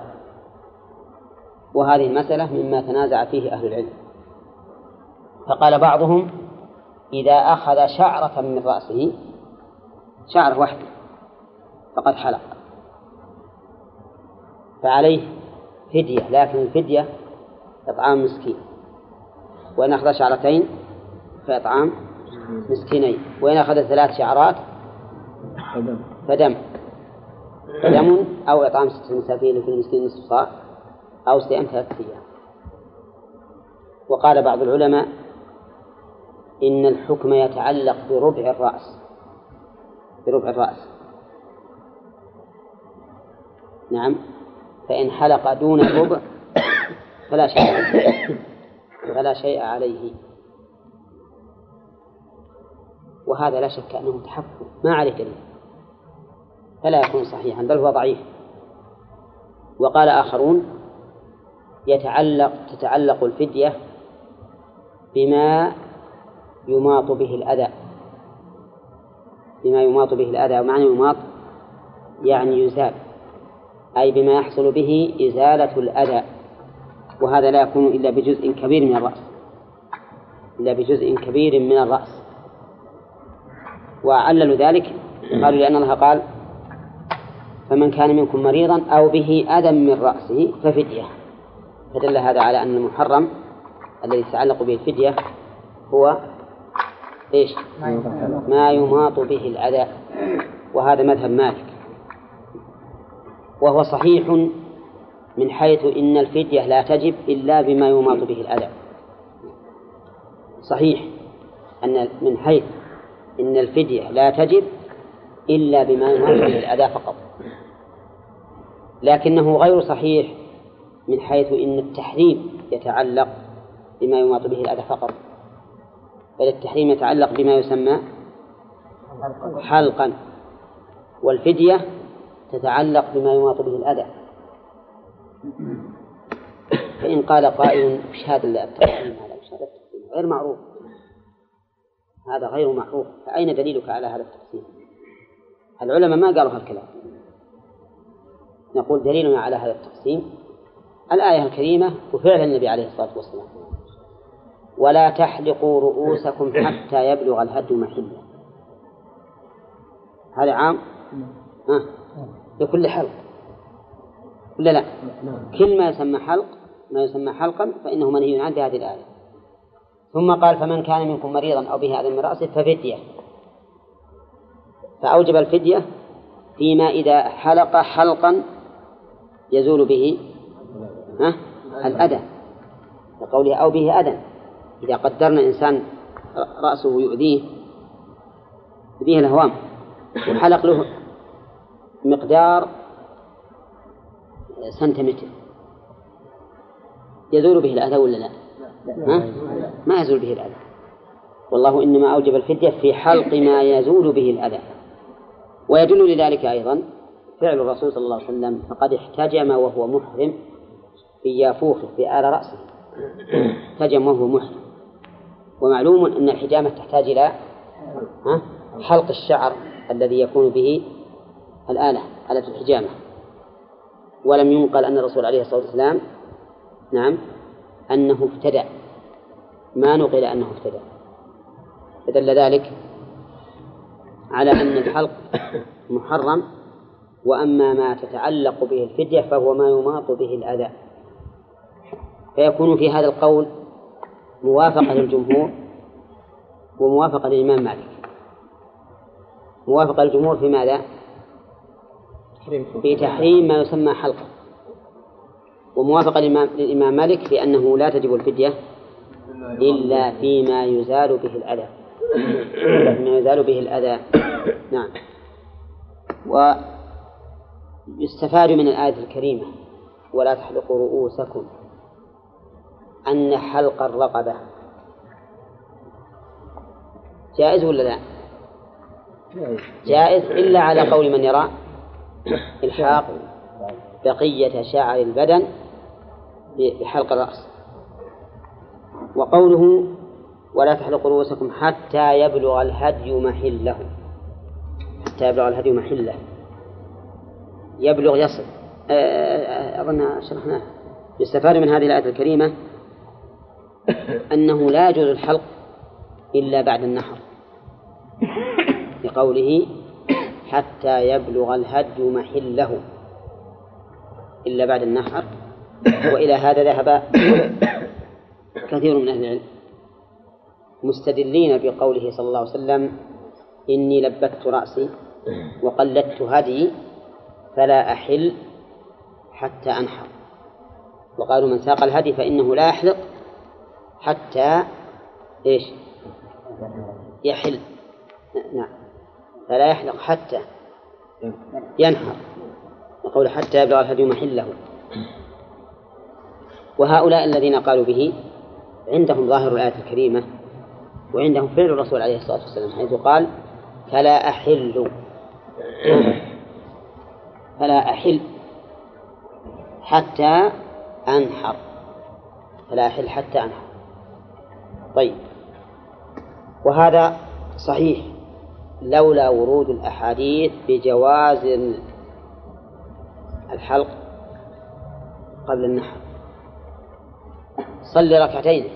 وهذه المسألة مما تنازع فيه أهل العلم. فقال بعضهم إذا أخذ شعرة من رأسه، شعرة واحدة، فقد حلق، فعليه فدية، لكن الفدية إطعام مسكين، وإن أخذ شعرتين فإطعام مسكينين، وإن أخذ 3 شعرات فدم. فدم أو إطعام 6 مساكين لكل مسكين نصف صاع أو صيام 3 أيام. وقال بعض العلماء إن الحكم يتعلق بربع الرأس، بربع الرأس. نعم، فإن حلق دون الربع فلا شيء عليه. وهذا لا شك أنه تحكم ما عليه دليل، فلا يكون صحيحا بل هو ضعيف. وقال آخرون تتعلق الفدية بما يماط به الأذى، بما يماط به الأذى. ومعنى يماط يعني يزال، أي بما يحصل به إزالة الأذى، وهذا لا يكون إلا بجزء كبير من الرأس، إلا بجزء كبير من الرأس. وعللوا ذلك قالوا لأن الله قال فمن كان منكم مريضا أو به أذى من رأسه ففدية، فدل هذا على أن المحرم الذي يتعلق به الفدية هو إيش؟ ما يماط به الأذى، وهذا مذهب مالك، وهو صحيح من حيث إن الفدية لا تجب إلا بما يماط به الأذى. صحيح أن من حيث إن الفدية لا تجب إلا بما يماط به الأذى فقط، لكنه غير صحيح من حيث إن التحريم يتعلق بما يماط به الأذى فقط، بل التحريم يتعلق بما يسمى حلقا، والفدية تتعلق بما يماط به الأذى. فإن قال قائل وش هذا التحريم هذا؟ وش هذا التحريم؟ غير معروف، هذا غير معروف، فأين دليلك على هذا التقسيم؟ العلماء ما قالوا هالكلام. نقول دليلنا على هذا التقسيم الآية الكريمة وفعل النبي عليه الصلاة والسلام: ولا تحلقوا رؤوسكم حتى يبلغ الهدي محله. هذا عام لكل حلق ولا لا؟ كل ما يسمى حلق، ما يسمى حلقا فإنه منهي عنه هذه الآية. ثم قال فمن كان منكم مريضا أو به أذى من رأسه ففدية، فأوجب الفدية فيما إذا حلق حلقا يزول به الأذى، لقوله أو به أذى. إذا قدرنا إنسان رأسه يؤذيه الهوام وحلق له مقدار سنتيمتر، يزول به الأذى ولا لا؟ ما يزول به الأذى. والله إنما أوجب الفدية في حلق ما يزول به الأذى. ويدل لذلك أيضا فعل الرسول صلى الله عليه وسلم، فقد احتجم وهو محرم في يافوخه في آل رأسه، احتجم وهو محرم. ومعلوم أن الحجامة تحتاج إلى حلق الشعر الذي يكون به آلة الحجامة. ولم ينقل أن الرسول عليه الصلاة والسلام أنه افتدى، ما نقل أنه افتدى، فدل ذلك على أن الحلق محرم. وأما ما تتعلق به الفدية فهو ما يماط به الأذى. فيكون في هذا القول موافقة للجمهور وموافقة للإمام مالك. موافقة للجمهور في ماذا؟ في تحريم ما يسمى حلقا، وموافقة للإمام مالك في أنه لا تجب الفدية إلا فيما يزال به الأذى، فيما يزال به الأذى. نعم. ويستفاد من الآية الكريمة ولا تحلقوا رؤوسكم أن حلق الرقبة جائز ولا لا؟ جائز، إلا على قول من يرى الحاق بقية شعر البدن بحلق الرأس. وقوله ولا تحلقوا رؤوسكم حتى يبلغ الهدي محله، حتى يبلغ الهدي محله، يبلغ يصل، أظن شرحناه. يستفاد من هذه الآية الكريمة أنه لا يجوز الحلق إلا بعد النحر، لقوله حتى يبلغ الهدي محله، إلا بعد النحر. وإلى هذا ذهب كثير من أهل العلم مستدلين بقوله صلى الله عليه وسلم إني لبت رأسي وقلدت هدي فلا أحل حتى أنحر. وقالوا من ساق الهدي فإنه لا يحلق حتى إيش؟ يحل. نعم، فلا يحلق حتى ينحر، وقول حتى يبلغ الهدي محله. وهؤلاء الذين قالوا به عندهم ظاهر الآية الكريمة، وعندهم فعل الرسول عليه الصلاة والسلام حيث قال فلا أحل فلا أحل حتى أنحر، فلا أحل حتى أنحر. طيب، وهذا صحيح لولا ورود الأحاديث بجواز الحلق قبل النحر. صلي ركعتين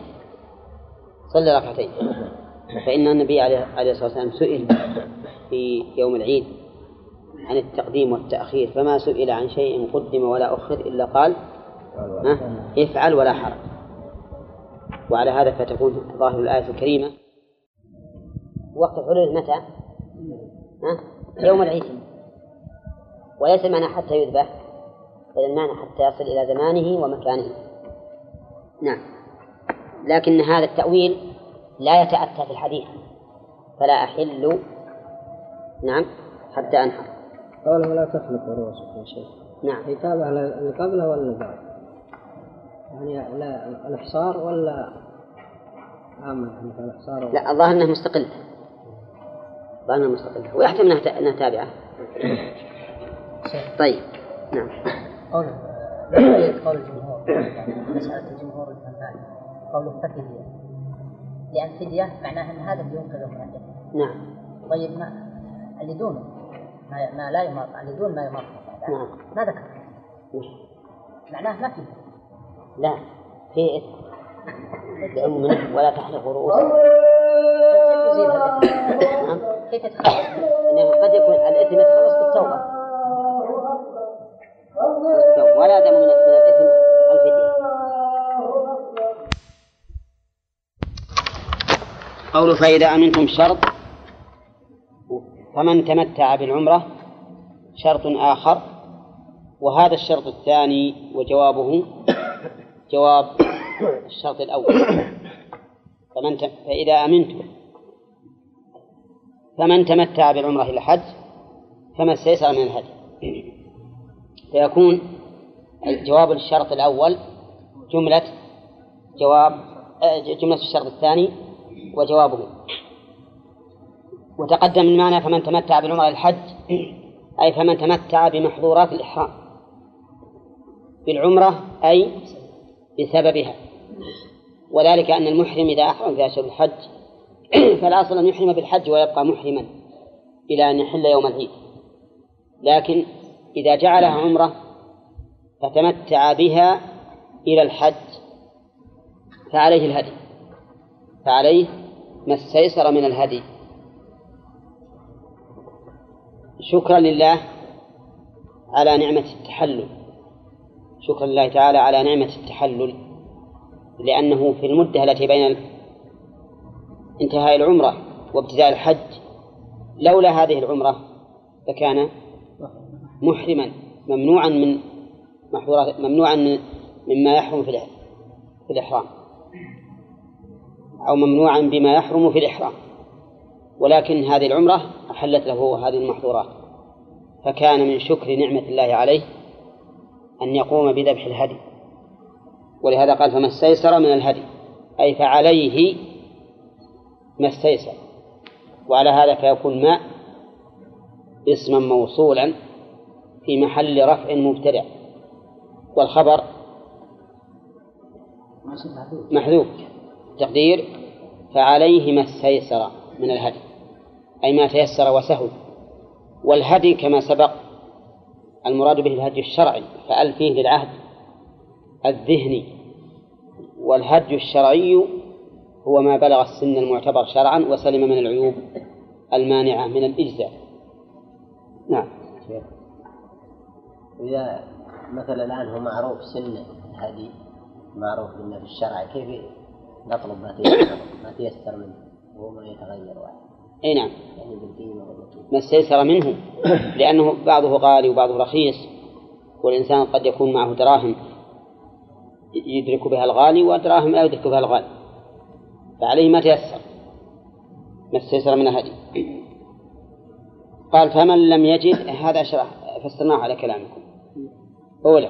فإن النبي عليه الصلاة والسلام سئل في يوم العيد عن التقديم والتأخير، فما سئل عن شيء قدم ولا أخر إلا قال افعل ولا حرج. وعلى هذا فتكون ظاهر الآية الكريمة. وقت الحلول متى؟ يوم العيد، وليس المعنى حتى يذبح، بل المعنى حتى يصل إلى زمانه ومكانه. نعم، لكن هذا التأويل لا يتأتى في الحديث فلا أحل نعم حتى أنحر. قوله لا تخلق رؤوسكم يا شيخ. نعم، يتابع اللي قبله ولا اللي بعد؟ يعني لا الإحصار ولا عامة يعني الإحصار؟ لا، الظاهر أنها مستقلة، ويحتمل أنها تابعة. طيب، نعم. قول الجمهور، يعني مسألة الجمهور الفنان قوله ففدية، لأن فدية معناها أن هذا ينقذ من الجنة. نعم. طيب، ما اللي دونه ما لا يماط، اللي دون ما يماط. نعم. ما ذكر معناه ما فيه. لا، في إثم لأمه ولا تحلق رؤوسهم. كيف يتخلص؟ إنه قد يكون الإثم يتخلص بالتوبة ولا دم من الإثم الفدية. قول فإذا أمنتم شرط، فمن تمتع بالعمرة شرط آخر، وهذا الشرط الثاني وجوابه جواب الشرط الأول. فإذا أمنتم فمن تمتع بالعمرة إلى الحج فما استيسر من الهدي، فيكون جواب الشرط الأول جملة الشرط الثاني وجوابه. وتقدم المعنى فمن تمتع بالعمرة إلى الحج أي فمن تمتع بمحظورات الإحرام بالعمرة أي بسببها، وذلك أن المحرم إذا أحرم في أشهر الحج فالأصل أن يحرم بالحج ويبقى محرما إلى أن يحل يوم العيد، لكن إذا جعلها عمرة فتمتع بها إلى الحج فعليه الهدي، فعليه ما استيسر من الهدي شكرا لله على نعمة التحلل، شكرا لله تعالى على نعمة التحلل، لأنه في المدة التي بين انتهاء العمرة وابتداء الحج لولا هذه العمرة لكان محرما ممنوعا من محظورات، ممنوعا مما يحرم في الإحرام، أو ممنوعا بما يحرم في الإحرام، ولكن هذه العمرة أحلت له هذه المحظورات، فكان من شكر نعمة الله عليه أن يقوم بذبح الهدي. ولهذا قال فما استيسر من الهدي أي فعليه ما استيسر. وعلى هذا فيكون ما اسما موصولا في محل رفع مبتدع، والخبر محذوف، تقدير فعليه ما استيسر من الهدي أي ما تيسر وسهل. والهدي كما سبق المراد به الهدي الشرعي، فأل فيه للعهد الذهني، والهدي الشرعي هو ما بلغ السن المعتبر شرعا وسلم من العيوب المانعة من الإجزاء. نعم. إذا مثلا الآن هو معروف سن الهدي معروف بالنبي الشرعي، كيف نطلب ما تيسر منه وهو ما يتغير واحد؟ أي نعم، يعني بالقيمة ما استيسر منه لأنه بعضه غالي وبعضه رخيص، والإنسان قد يكون معه دراهم يدرك بها الغالي ودراهم لا يدرك بها الغالي، فعليه ما استيسر من الهدي. قال فمن لم يجد، هذا فسرناه على كلامكم أولا.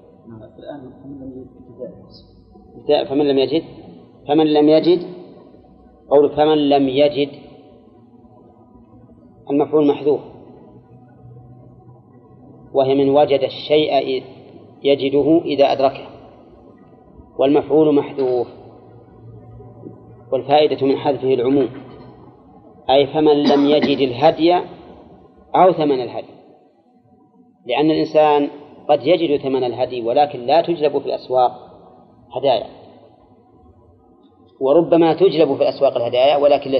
فمن لم يجد قول فمن لم يجد المفعول محذوف، وهي من وجد الشيء يجده إذا أدركه، والمفعول محذوف، والفائدة من حذفه العموم، أي فمن لم يجد الهدي أو ثمن الهدي، لأن الإنسان قد يجد ثمن الهدي ولكن لا تجلب في الأسواق هدايا، وربما تجلب في الأسواق الهدايا ولكن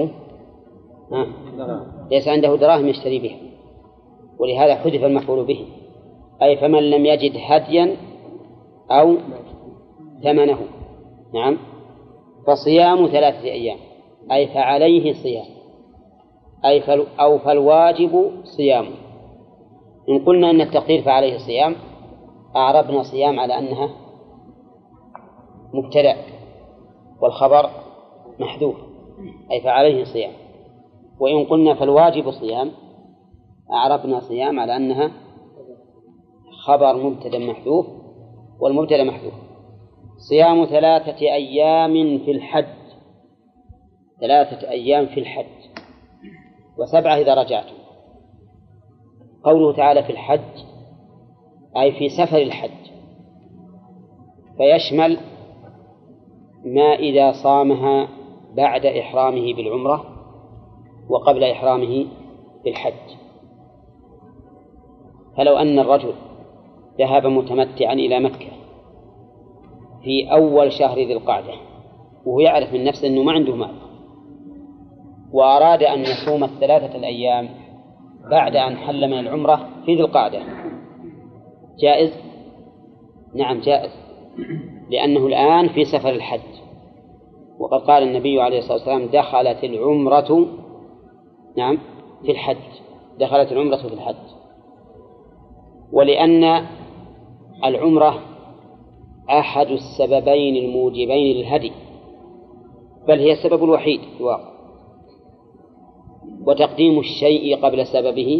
ليس عنده دراهم يشتري بها، ولهذا حذف المفعول به، أي فمن لم يجد هديا أو ثمنه. نعم. فصيام 3 أيام، أي فعليه صيام، أو فالواجب صيام. إن قلنا أن التقدير فعليه صيام أعربنا صيام على أنها مبتدأ والخبر محذوف، أي فعليه صيام. وإن قلنا فالواجب صيام أعربنا صيام على أنها خبر مبتدأ محذوف، والمبتدأ محذوف. صيام 3 أيام في الحج، 3 أيام في الحج، و7 إذا رجعتم. قوله تعالى في الحج أي في سفر الحج، فيشمل ما إذا صامها بعد إحرامه بالعمرة وقبل إحرامه بالحج. فلو أن الرجل ذهب متمتعا إلى مكة في أول شهر ذي القعدة وهو يعرف من نفسه أنه ما عنده مال، وأراد أن يصوم 3 الأيام بعد أن حل من العمرة في ذي القعدة، جائز؟ نعم جائز، لأنه الآن في سفر الحج، وقد قال النبي عليه الصلاة والسلام دخلت العمرة في الحج، دخلت العمرة في الحج. ولأن العمرة أحد السببين الموجبين للهدي، بل هي السبب الوحيد في الواقع، وتقديم الشيء قبل سببه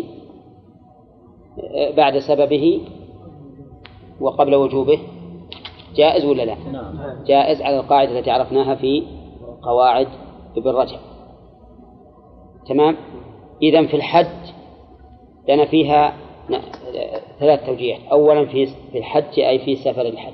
بعد سببه وقبل وجوبه جائز ولا لا؟ جائز على القاعدة التي عرفناها في قواعد ابن رجب. تمام. إذن في الحج لنا فيها 3 توجيهات. أولا في الحج أي في سفر الحج،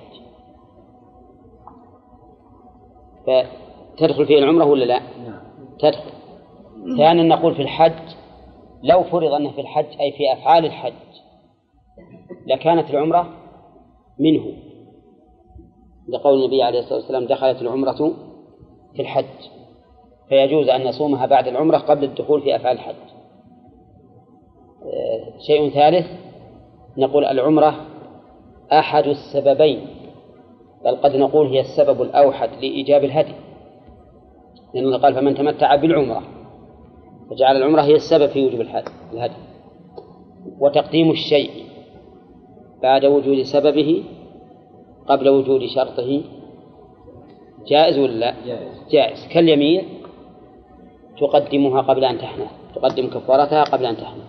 فتدخل فيه العمرة ولا لا؟ تدخل. ثانيا نقول في الحج لو فرض أنه في الحج أي في أفعال الحج لكانت العمرة منه، لقول النبي عليه الصلاة والسلام دخلت العمرة في الحج، فيجوز أن نصومها بعد العمرة قبل الدخول في أفعال الحج. شيء ثالث نقول العمرة أحد السببين، بل قد نقول هي السبب الأوحد لإيجاب الهدي، لأنه قال فمن تمتع بالعمرة، فجعل العمرة هي السبب في وجوب الهدي. وتقديم الشيء بعد وجود سببه قبل وجود شرطه جائز ولا لا؟ جائز. كاليمين تقدمها قبل أن تحنث، تقدم كفارتها قبل أن تحنث.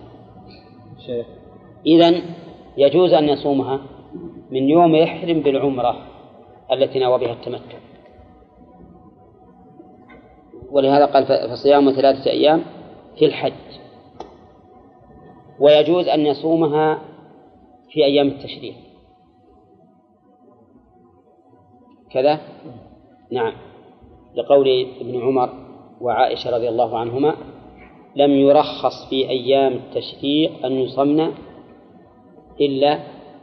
إذن يجوز أن يصومها من يوم يحرم بالعمرة التي نوى بها التمتع، ولهذا قال فصيام 3 أيام في الحج. ويجوز أن يصومها في أيام التشريق كذا. نعم، لقول ابن عمر وعائشة رضي الله عنهما لم يرخص في أيام التشريق أن يصمن إلا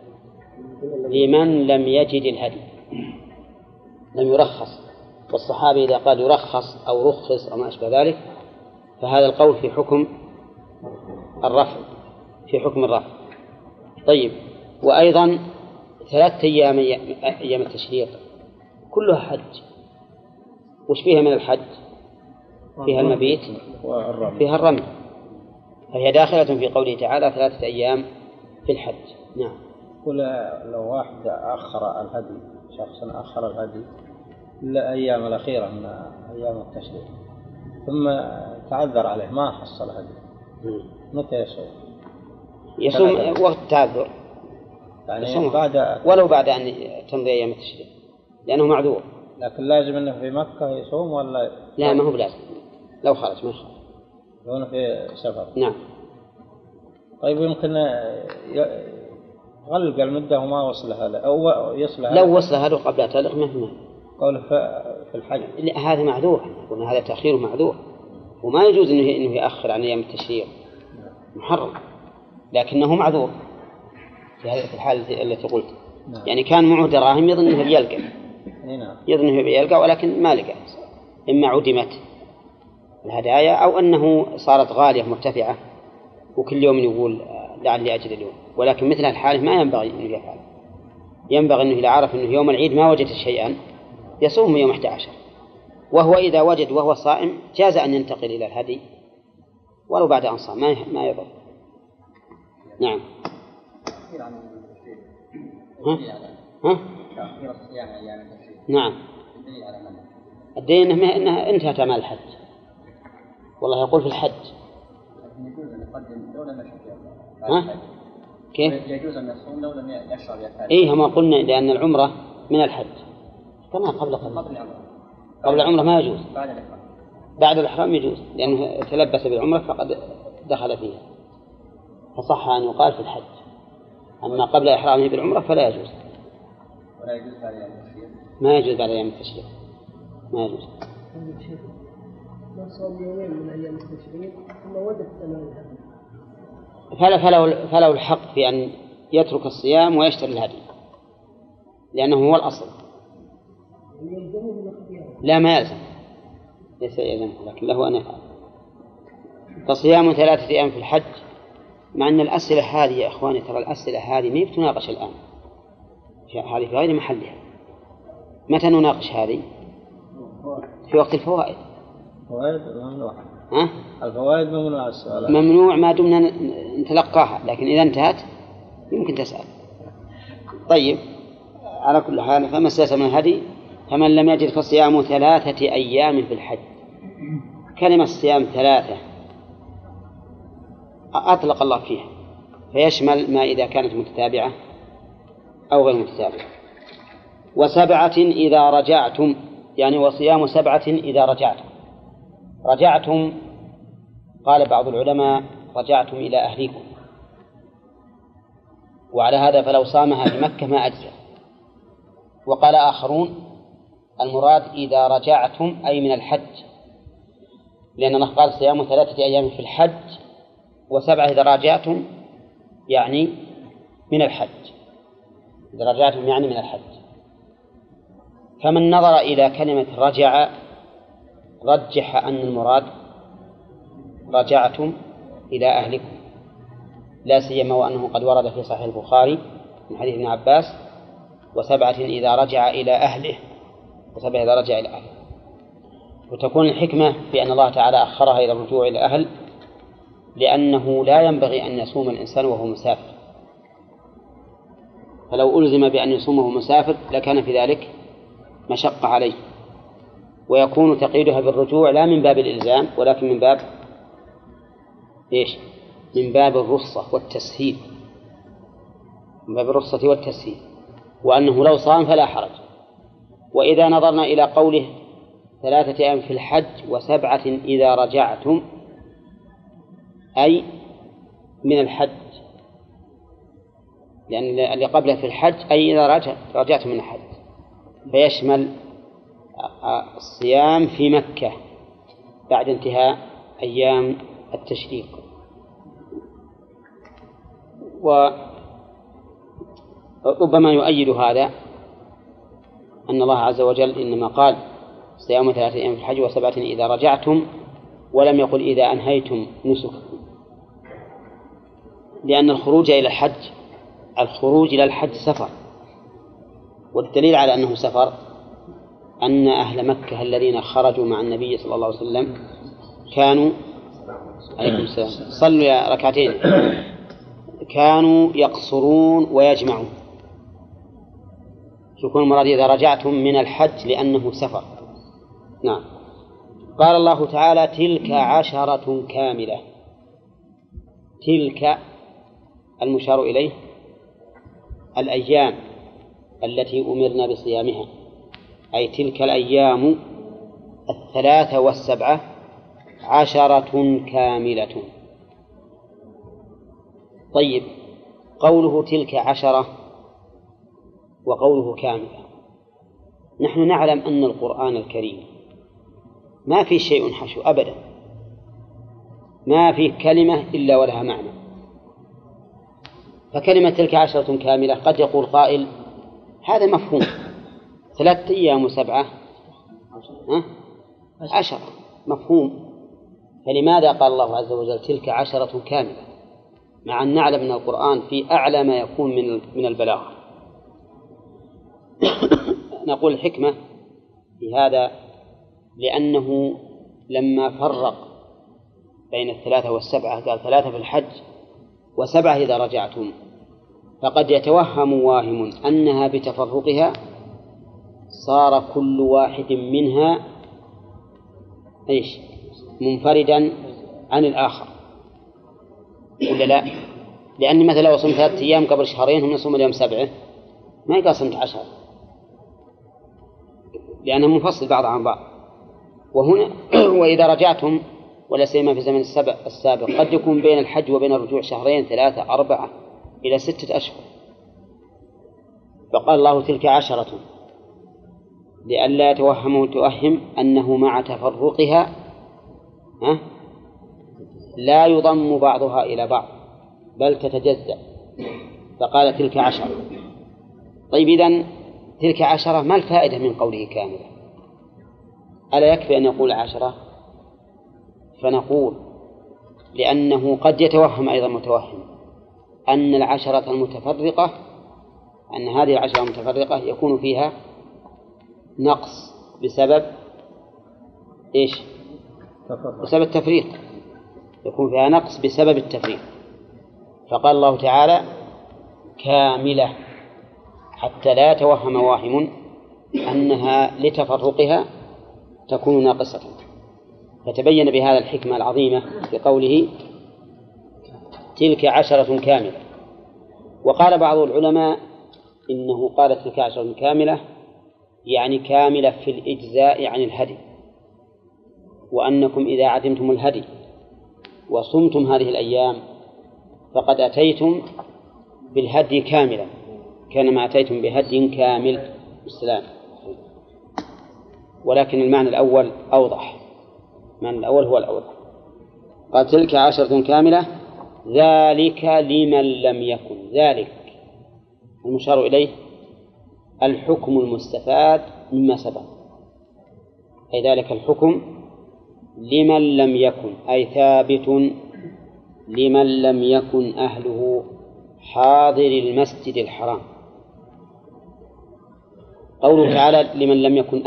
لمن لم يجد الهدي، لم يرخص. والصحابي إذا قال يرخص أو رخص أو ما أشبه ذلك فهذا القول في حكم الرفع، في حكم الرفع. طيب، وأيضا 3 أيام التشريق كلها حج. وش فيها من الحج؟ فيها المبيت، فيها الرمي، فهي داخلة في قوله تعالى 3 أيام في الحج. نعم. لو واحد أخر الهدي، شخص أخر الهدي الأيام الأخيرة من أيام التشريق ثم تعذر عليه ما حصل هدي، متى يصوم؟ يصوم وقت التعذر، يعني بعد ولو بعد أن تمضي أيام التشريق لأنه معذور. لكن لازم أنه في مكة يصوم ولا؟ لا، ما هو بلازم، لو خرج ما يخرج، لو أنه في سفر. نعم. طيب يمكن غلق المدة وما وصلها أو يصلها؟ لو وصلها له قبل تعلق ما في مانع. قوله في الحج هذا معذور، قلنا هذا تأخير معذور، وما يجوز إنه يأخر عن أيام التشريق، محرم، لكنه معذور في هذه الحالة التي قلت. نعم. يعني كان معه دراهم يظن أنه بيلقى، نعم. يظن أنه بيلقى ولكن ما لقى، إما عدمت الهدايا أو أنه صارت غالية مرتفعة وكل يوم يقول لعلي أجد اليوم. ولكن مثل الحالة ما ينبغي أنه يفعل، ينبغي أنه إذا عرف أنه يوم العيد ما وجد شيئا يصوم يوم 11، وهو إذا وجد وهو صائم جاز أن ينتقل إلى الهدي ولو بعد أن صام، ما يضر. نعم. ها؟ نعم. الدين إنها انتهت أعمال الحج، والله يقول في الحج. ها؟ كيف؟ يجوز أن يصوم لو لم يشرع بأكله. إيه، ما قلنا لأن العمرة من الحج كما قبل العمرة ما يجوز، بعد الإحرام يجوز لأنه تلبس بالعمرة فقد دخل فيها، فصح أن يقال في الحج. أما قبل إحرامه بالعمرة فلا يجوز. ولا يجوز بعد أيام التشريق. ما يجوز بعد أيام التشريق، ما يجوز. ما صام يومين من أيام التشريق ثم وجد تمام فله الحق في أن يترك الصيام ويشتري الهدي لأنه هو الأصل. لا، ما يلزم، ليس يلزم، لكن له أن يفعل. فصيام 3 أيام في الحج، مع أن الأسئلة هذه يا إخواني، ترى الأسئلة هذه ما بتناقش الآن، هذه في غير محلها. متى نناقش هذه؟ في وقت الفوائد. الفوائد ممنوع. ها؟ الفوائد ممنوع السؤال. ممنوع ما دمنا نتلقاها، لكن إذا انتهت يمكن تسأل. طيب، على كل حال فما استيسر من الهدي فمن لم يجد فصيام 3 أيام في الحج. كلمة الصيام 3 أطلق الله فيها، فيشمل ما إذا كانت متتابعة أو غير متتابعة. 7 إذا رجعتم، يعني وصيام 7 إذا رجعتم. قال بعض العلماء رجعتم إلى أهليكم، وعلى هذا فلو صامها في مكة ما أجزى. وقال آخرون المراد إذا رجعتم أي من الحج، لأن الله قال صيام 3 أيام في الحج، و7 إذا رجعتم يعني من الحج، إذا رجعتم يعني من الحج. فمن نظر إلى كلمة رجع رجح أن المراد رجعتم إلى أهلكم، لا سيما وأنه قد ورد في صحيح البخاري من حديث ابن عباس 7 إذا رجع إلى أهله، 7 إذا رجع إلى أهله. وتكون الحكمة في أن الله تعالى أخرها إلى الرجوع إلى أهل، لأنه لا ينبغي أن يصوم الإنسان وهو مسافر، فلو ألزم بأن يصومه مسافر لكان في ذلك مشقة عليه، ويكون تقييدها بالرجوع لا من باب الإلزام ولكن من باب إيش؟ من باب الرخصة والتسهيل، من باب الرخصة والتسهيل، وأنه لو صام فلا حرج. وإذا نظرنا إلى قوله 3 أيام في الحج و7 إذا رجعتم أي من الحج، لأن اللي قبله في الحج أي إذا رجعتم من الحج، فيشمل الصيام في مكة بعد انتهاء أيام التشريق. وربما يؤيد هذا أن الله عز وجل إنما قال صيام 3 أيام في الحج و7 إذا رجعتم، ولم يقل إذا أنهيتم نسككم، لأن الخروج إلى الحج سفر، والدليل على أنه سفر أن أهل مكة الذين خرجوا مع النبي صلى الله عليه وسلم كانوا عليكم السلام. صلوا يا ركعتين. كانوا يقصرون ويجمعون. يكون المراد إذا رجعتم من الحج لأنه سفر. نعم. قال الله تعالى: تلك 10 كاملة. تلك المشار إليه الأيام التي أمرنا بصيامها، أي تلك الأيام 73 10 كاملة. طيب، قوله تلك 10 وقوله كاملة، نحن نعلم أن القرآن الكريم ما في شيء حشو أبدا، ما في كلمة إلا ولها معنى. فكلمة تلك 10 كاملة قد يقول قائل هذا مفهوم، 3 أيام و7 10 مفهوم، فلماذا قال الله عز وجل تلك 10 كاملة مع أن نعلم أن القرآن في أعلى ما يكون من البلاغة؟ نقول الحكمة في هذا لأنه لما فرق بين 3 و7 قال 3 في الحج و7 إذا رجعتم، فقد يتوهم واهم أنها بتفرقها صار كل واحد منها منفردا عن الآخر، ولا لا؟ لأن مثلا لو صمت 3 أيام قبل شهرين هم يصوم اليوم 7 ما يقال صمت 10، لأنه منفصل بعض عن بعض. وهنا وإذا رجعتم ولا سيما في زمن السابق قد يكون بين الحج وبين الرجوع 2 3 4 إلى 6 أشهر، فقال الله تلك 10 لئلا يتوهم أنه مع تفرقها لا يضم بعضها إلى بعض بل تتجزأ، فقال تلك 10. طيب، إذن تلك 10 ما الفائدة من قوله كاملة؟ ألا يكفي أن يقول 10؟ فنقول لأنه قد يتوهم أيضا متوهم أن 10 المتفرقة، أن هذه 10 المتفرقة يكون فيها نقص بسبب بسبب التفريق، يكون فيها نقص بسبب التفريق. فقال الله تعالى كاملة حتى لا يتوهم واهم أنها لتفرقها تكون ناقصة. فتبين بهذا الحكمة العظيمة في قوله تلك 10 كاملة. وقال بعض العلماء إنه قال تلك 10 كاملة يعني كاملة في الإجزاء عن الهدي، وأنكم إذا عدمتم الهدي وصمتم هذه الأيام فقد أتيتم بالهدي كاملا، كانما أتيتم بهدي كامل بالسلام. ولكن المعنى الأول أوضح، المعنى الأول هو الأوضح. قال تلك 10 كاملة ذلك لمن لم يكن. ذلك المشار إليه الحكم المستفاد مما سبق، أي ذلك الحكم لمن لم يكن، أي ثابت لمن لم يكن أهله حاضر المسجد الحرام. قوله تعالى لمن لم يكن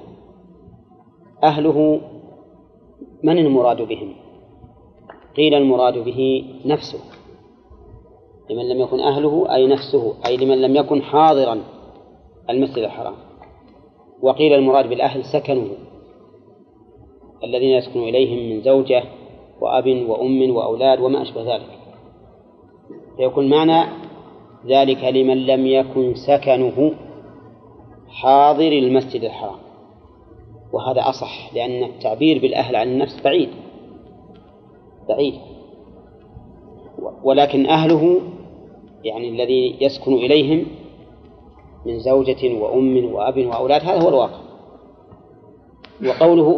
أهله من المراد بهم؟ قيل المراد به نفسه، لمن لم يكن أهله أي نفسه، أي لمن لم يكن حاضرا المسجد الحرام. وقيل المراد بالأهل سكنه الذين يسكن إليهم من زوجة وأب وأم وأولاد وما أشبه ذلك، فيكون معنى ذلك لمن لم يكن سكنه حاضر المسجد الحرام. وهذا أصح، لأن التعبير بالأهل عن النفس بعيد، ولكن أهله يعني الذي يسكن إليهم من زوجة وأم وأب وأولاد هذا هو الواقع. وقوله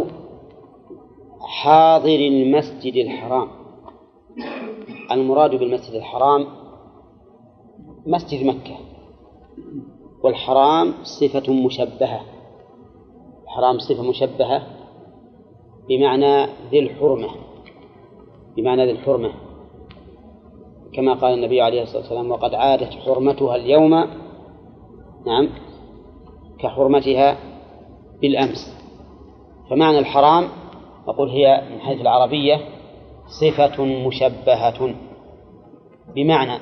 حاضر المسجد الحرام، المراد بالمسجد الحرام مسجد مكة، والحرام صفة مشبهة، الحرام صفة مشبهة بمعنى ذي الحرمة، بمعنى ذي الحرمة، كما قال النبي عليه الصلاة والسلام وقد عادت حرمتها اليوم نعم كحرمتها بالأمس. فمعنى الحرام أقول هي من حيث العربية صفة مشبهة بمعنى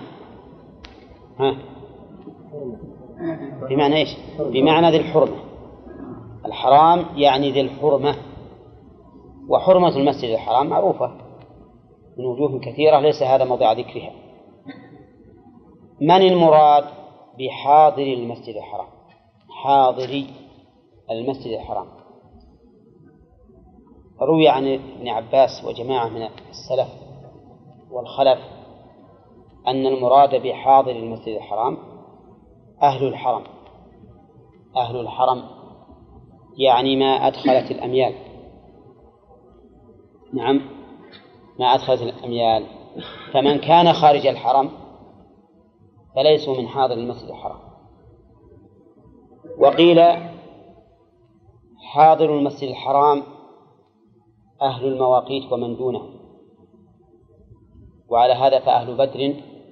بمعنى إيش؟ بمعنى ذي الحرمة. الحرام يعني ذي الحرمة، وحرمة المسجد الحرام معروفة من وجوه كثيرة ليس هذا موضع ذكرها. من المراد بحاضر المسجد الحرام؟ حاضري المسجد الحرام. روي عن ابن عباس وجماعة من السلف والخلف أن المراد بحاضر المسجد الحرام أهل الحرم. أهل الحرم يعني ما أدخلت الأميال. نعم، ما أدخلت الأميال. فمن كان خارج الحرم فليسوا من حاضر المسجد الحرام. وقيل حاضر المسجد الحرام أهل المواقيت ومن دونه، وعلى هذا فأهل بدر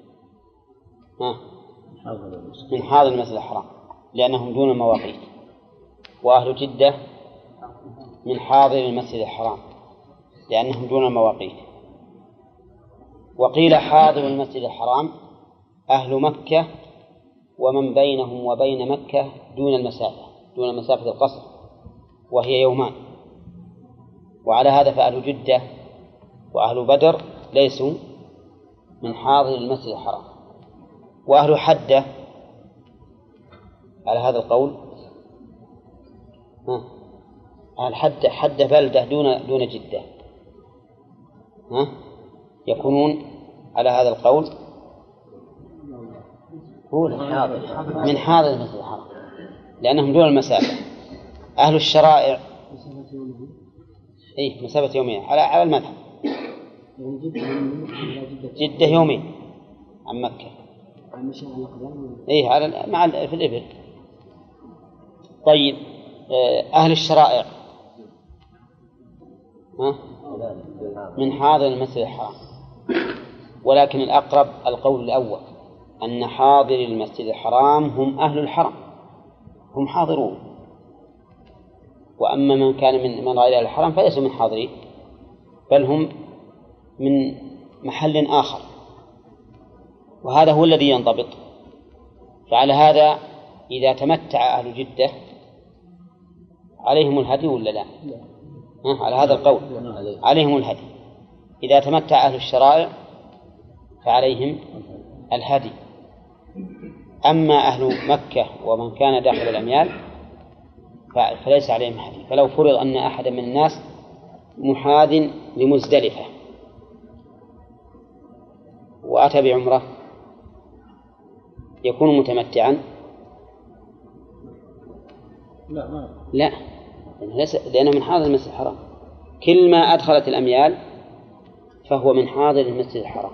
من حاضر المسجد الحرام لأنهم دون المواقيت، وأهل جدة من حاضر المسجد الحرام لأنهم دون المواقيت. وقيل حاضر المسجد الحرام أهل مكة ومن بينهم وبين مكة دون مسافة القصر وهي يومان، وعلى هذا فأهل جدة وأهل بدر ليسوا من حاضر المسجد الحرام. وأهل حدة على هذا القول أهل حدة بلدة دون جدة يكونون على هذا القول من حاضر المسجد الحرام لأنهم دون المسافة. أهل الشرائع مسافة يومين على المذهب، جدة يومين عن مكة في الإبل. طيب أهل الشرائع من حاضر المسجد الحرام، ولكن الأقرب القول الأول أن حاضر المسجد الحرام هم أهل الحرم، هم حاضرون. وأما من كان من غير الحرم فليسوا من حاضرين، بل هم من محل آخر، وهذا هو الذي ينضبط. فعلى هذا إذا تمتع أهل جدة عليهم الهدي ولا لا؟ على هذا القول عليهم الهدي. إذا تمتع أهل الشرائع فعليهم الهدي. أما أهل مكة ومن كان داخل الأميال فليس عليهم هدي. فلو فرض أن أحد من الناس محاذ لمزدلفة وأتى بعمرة يكون متمتعا؟ لا، لأنه من حاضر المسجد الحرام. كل ما أدخلت الأميال فهو من حاضر المسجد الحرام،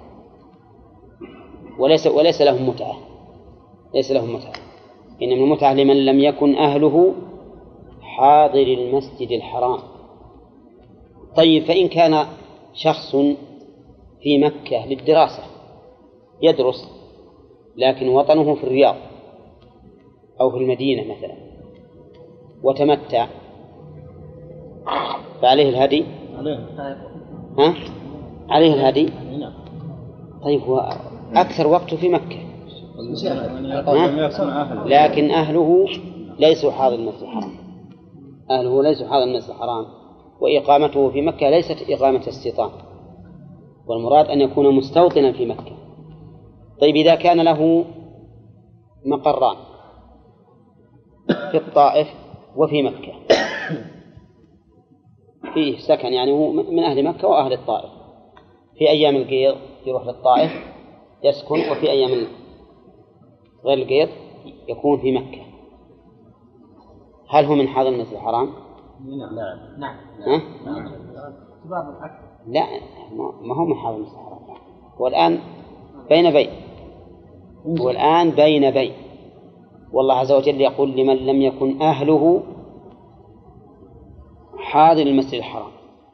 وليس لهم متعة، ليس لهم متعة، إنما المتعة لمن لم يكن أهله حاضر المسجد الحرام. طيب فإن كان شخص في مكة للدراسة يدرس لكن وطنه في الرياض أو في المدينة مثلا وتمتع فعليه الهدي؟ عليه الهدي. طيب هو أكثر وقته في مكة لكن أهله ليسوا حاضر المسجد الحرام، أهله ليسوا حاضر المسجد الحرام، وإقامته في مكة ليست إقامة استيطان، والمراد أن يكون مستوطنا في مكة. طيب إذا كان له مقران في الطائف وفي مكة فيه سكن، يعني هو من أهل مكة وأهل الطائف، في أيام القيض يروح للطائف يسكن، وفي أيام غير القيض يكون في مكة، هل هو من حاضر المسجد الحرام؟ نعم. لا، ما هو من حاضر المسجد الحرام. والآن بين بين والله عز وجل يقول لمن لم يكن أهله حاضر المسجد الحرام،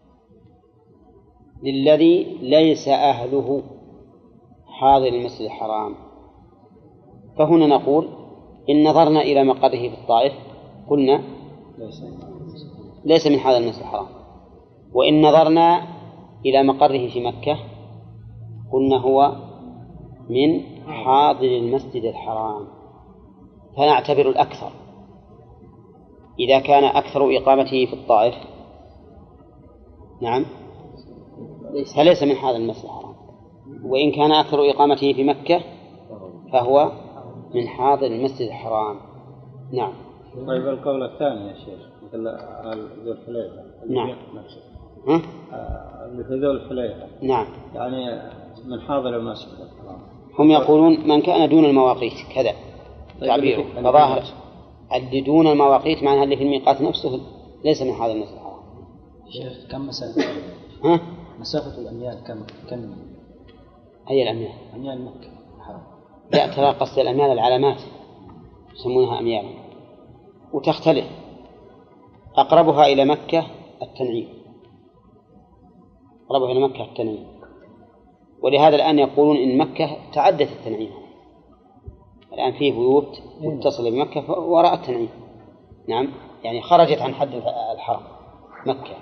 للذي ليس أهله حاضر المسجد الحرام. فهنا نقول إن نظرنا إلى مقره في الطائف قلنا ليس من حاضر المسجد الحرام، وإن نظرنا إلى مقره في مكة قلنا هو من حاضر المسجد الحرام، فنعتبر الأكثر. إذا كان أكثر إقامته في الطائف نعم فليس من حاضر المسجد الحرام، وإن كان أكثر إقامته في مكة فهو من حاضر المسجد الحرام. نعم. طيب القول الثاني يا شيخ مثل ذو الحليفة. نعم. اللي في ذو الحليفة. نعم. يعني من حاضر المسجد الحرام. هم يقولون من كان دون المواقيت كذا تعبيره، فظاهر اللي دون المواقيت معناها اللي في الميقات نفسه ليس من حاضر المسجد الحرام. شيخ كم مسافة؟ مسافة الأميال كم؟ أي الأميال؟ أميال مكة الحرام. لا ترى قصد الأميال العلامات يسمونها أميال وتختلف. أقربها إلى مكة التنعيم، أقربها إلى مكة التنعيم، ولهذا الآن يقولون إن مكة تعدت التنعيم. الآن فيه بيوت متصلة بمكة وراء التنعيم. نعم يعني خرجت عن حد الحرم مكة.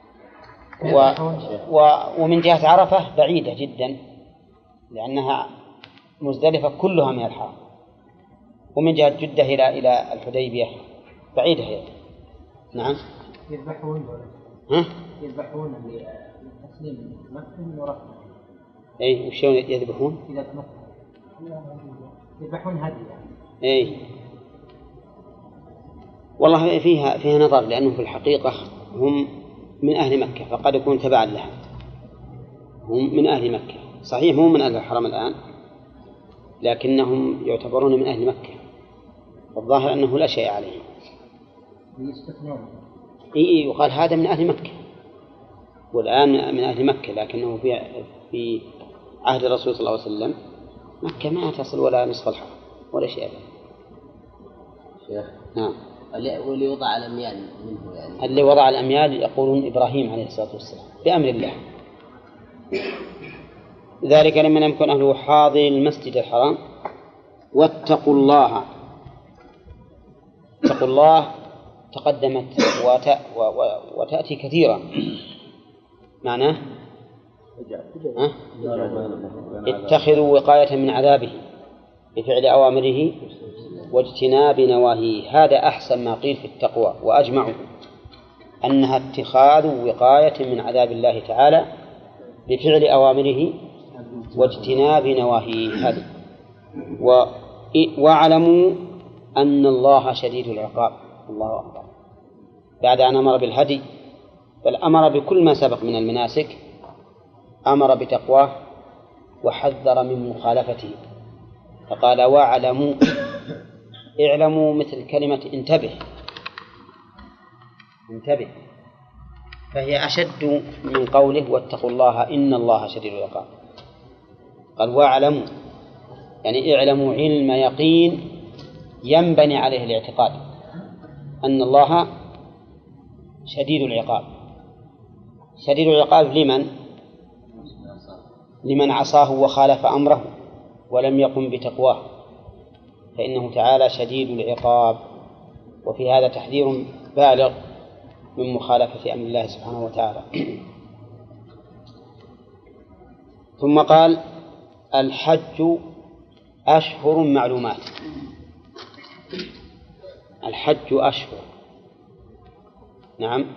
ومن جهة عرفة بعيدة جدا لأنها مزدلفة كلها من الحرم، ومن جهة جدة إلى الحديبية بعيدة هي. نعم. يذبحون ها؟ يذبحون لتسليم مكة من وراء. أي وشون يذبحون؟ إذا يذبحون هدي يعني. أي والله فيها نظر، لأنه في الحقيقة هم من أهل مكة فقد يكون تبعا لها. هم من أهل مكة صحيح، هم من أهل الحرم الآن لكنهم يعتبرون من أهل مكة، والظاهر أنه لا شيء عليهم. يقال هذا من أهل مكة والآن من أهل مكة، لكنه في عهد الرسول صلى الله عليه وسلم مكة ما تصل ولا نصف الحرم ولا شيء. شيخ. نعم. واللي وضع الأميال منه يعني. اللي وضع الأميال يقولون إبراهيم عليه الصلاة والسلام بأمر الله. ذلك لمن يكن أهله حاضر المسجد الحرام واتقوا الله. اتقوا الله تقدمت وتأتي كثيرا. معناه اتخذوا وقاية من عذابه بفعل أوامره واجتناب نواهيه. هذا أحسن ما قيل في التقوى، وأجمعوا أنها اتخاذ وقاية من عذاب الله تعالى بفعل أوامره واجتناب نواهيه. هذه واعلموا أن الله شديد العقاب. الله أكبر. بعد أن أمر بالهدي بل أمر بكل ما سبق من المناسك، أمر بتقواه وحذر من مخالفته، فقال واعلموا. اعلموا مثل كلمة انتبه، انتبه، فهي أشد من قوله واتقوا الله إن الله شديد العقاب. قال واعلموا يعني اعلموا علم يقين ينبني عليه الاعتقاد أن الله شديد العقاب. شديد العقاب لمن عصاه وخالف أمره ولم يقم بتقواه، فإنه تعالى شديد العقاب. وفي هذا تحذير بالغ من مخالفة أمر الله سبحانه وتعالى. ثم قال الحج أشهر معلومات. الحج أشهر. نعم.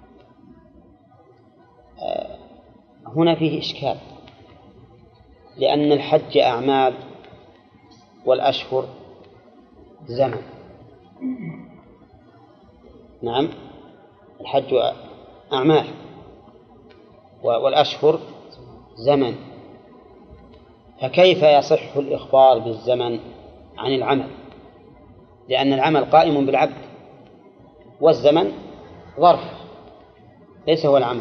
هنا فيه إشكال، لأن الحج أعمال والأشهر زمن. نعم. الحج أعمال والأشهر زمن، فكيف يصح الإخبار بالزمن عن العمل؟ لأن العمل قائم بالعبد والزمن ظرف ليس هو العمل.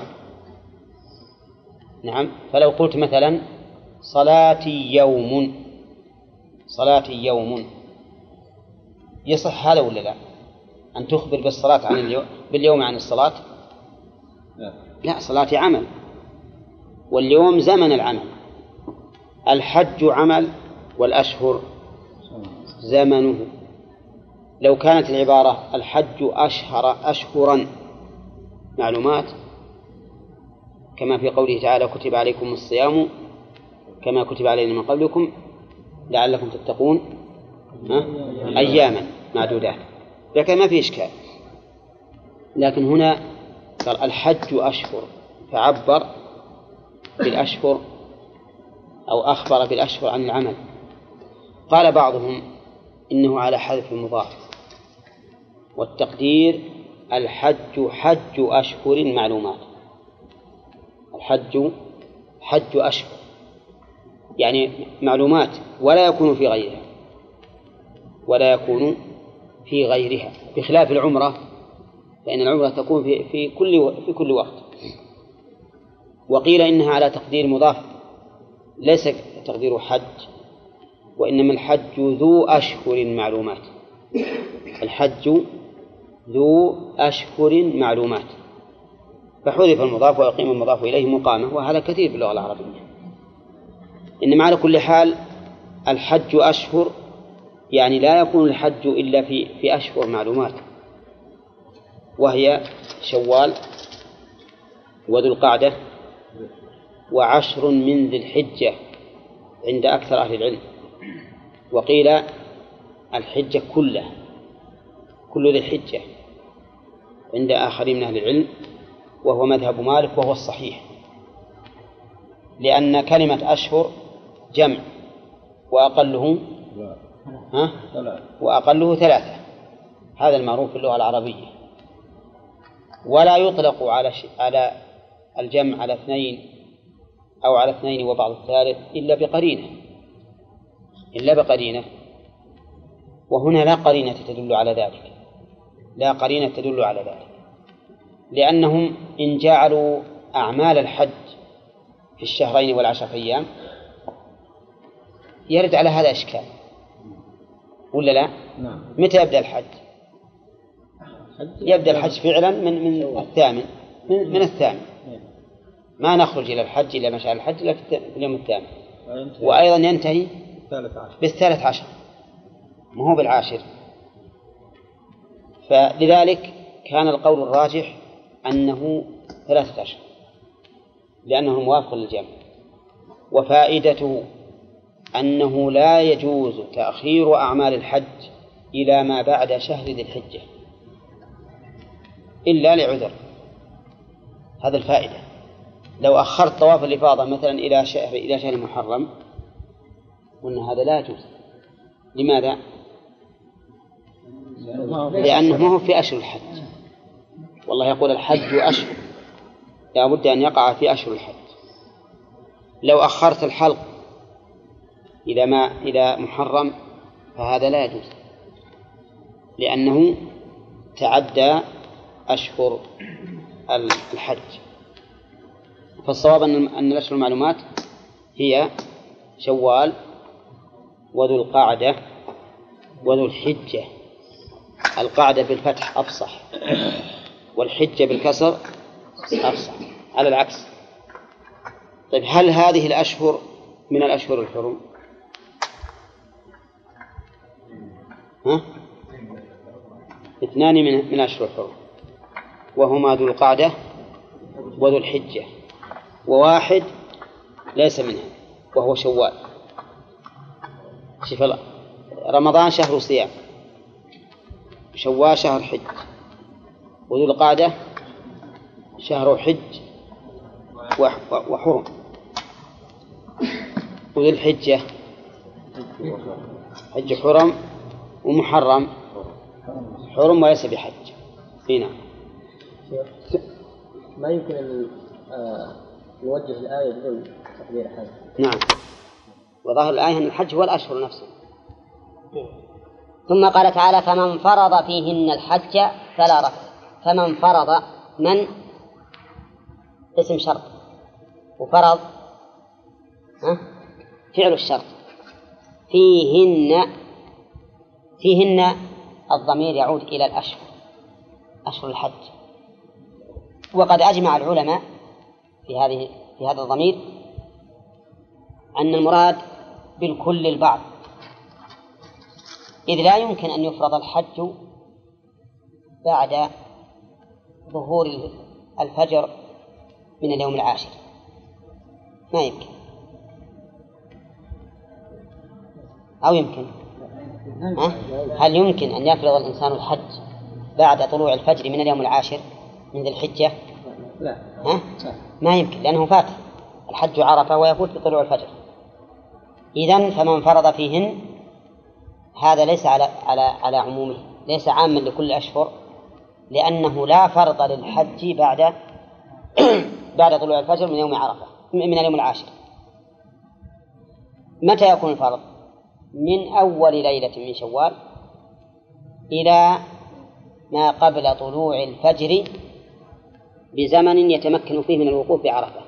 نعم. فلو قلت مثلا صلاتي يوم، صلاتي يوم، يصح هذا ولا لا؟ أن تخبر بالصلاة عن باليوم عن الصلاة؟ لا، صلاتي عمل واليوم زمن العمل. الحج عمل والأشهر زمنه. لو كانت العبارة الحج أشهرا معلومات كما في قوله تعالى كتب عليكم الصيام كما كتب علينا من قبلكم لعلكم تتقون أياما معدودات، لكن ما في إشكال. لكن هنا قال الحج أشهر، فعبر بالأشهر أو أخبر بالأشهر عن العمل. قال بعضهم إنه على حذف المضاف، والتقدير الحج حج أشهر معلومات. الحج حج أشهر يعني معلومات، ولا يكون في غيرها، ولا يكون في غيرها، بخلاف العمرة، فإن العمرة تكون في كل وقت. وقيل إنها على تقدير مضاف، ليس تقدير حج، وإنما الحج ذو أشهر معلومات. الحج ذو أشهر معلومات، فحذف المضاف ويقيم المضاف إليه مقامه، وهذا كثير في اللغة العربية. إنما على كل حال الحج أشهر يعني لا يكون الحج إلا في أشهر معلومات، وهي شوال وذو القعدة وعشر من ذي الحجة عند أكثر أهل العلم. وقيل الحجة كلها، كل ذي الحجة عند آخرين من أهل العلم، وهو مذهب مالك وهو الصحيح، لأن كلمة أشهر جمع وأقله ثلاثة، هذا المعروف في اللغة العربية. ولا يطلق على الجمع على اثنين أو على اثنين وبعض الثالث إلا بقرينة، وهنا لا قرينة تدل على ذلك، لا قرينة تدل على ذلك، لأنهم إن جعلوا أعمال الحج في الشهرين والعشر أيام يرد على هذا إشكال، ولا لا؟ نعم. متى يبدأ الحج؟ يبدأ الحج فعلا من الثامن، من الثامن، ما نخرج إلى الحج إلى مشعر الحج إلا في اليوم الثامن، وأيضا ينتهي بالثالث عشر، ما هو بالعاشر. فلذلك كان القول الراجح أنه 3 أشهر، لأنه موافق للجمع. وفائدته أنه لا يجوز تأخير أعمال الحج إلى ما بعد شهر ذي الحجة إلا لعذر. هذا الفائدة. لو أخرت طواف الإفاضة مثلا إلى شهر محرم قلنا هذا لا يجوز. لماذا؟ لأنه ما هو في أشهر الحج، والله يقول الحج أشهر، لا بد أن يقع في أشهر الحج. لو أخرت الحلق إلى محرم فهذا لا يجوز، لأنه تعدى أشهر الحج. فالصواب أن الأشهر المعلومات هي شوال وذو القعدة وذو الحجة. القعدة بالفتح أفصح، والحجة بالكسر أفصح على العكس. طيب هل هذه الأشهر من الأشهر الحرم؟ 2 من أشهر الحرم، وهما ذو القعدة وذو الحجة، وواحد ليس منها وهو شوال. شوف رمضان شهر صيام، شوال شهر حج، وذو القعدة شهر حج وحرم، وذو الحجة حج حرم، ومحرم حرم وليس بحج. هنا ما يمكن أن نوجه الآية بدون تقدير حج. نعم، وظاهر الآية أن الحج هو الأشهر نفسه. ثم قال تعالى فمن فرض فيهن الحج فلا رفث. فمن فرض، من اسم شرط، وفرض فعل الشرط. فيهن الضمير يعود إلى الأشهر، أشهر الحج. وقد أجمع العلماء في هذا الضمير أن المراد بالكل البعض، إذ لا يمكن أن يفرض الحج بعد ظهور الفجر من اليوم العاشر؟ ما يمكن، أو يمكن؟ هل يمكن أن يفرض الإنسان الحج بعد طلوع الفجر من اليوم العاشر من ذي الحجة؟ لا. ما يمكن، لأنه فات الحج عرفة ويفوت بطلوع الفجر. إذن فمن فرض فيهن، هذا ليس على عمومه، ليس عاما لكل الأشهر، لأنه لا فرض للحج بعد طلوع الفجر من يوم عرفة، من اليوم العاشر. متى يكون الفرض؟ من أول ليلة من شوال إلى ما قبل طلوع الفجر بزمن يتمكن فيه من الوقوف بعرفة،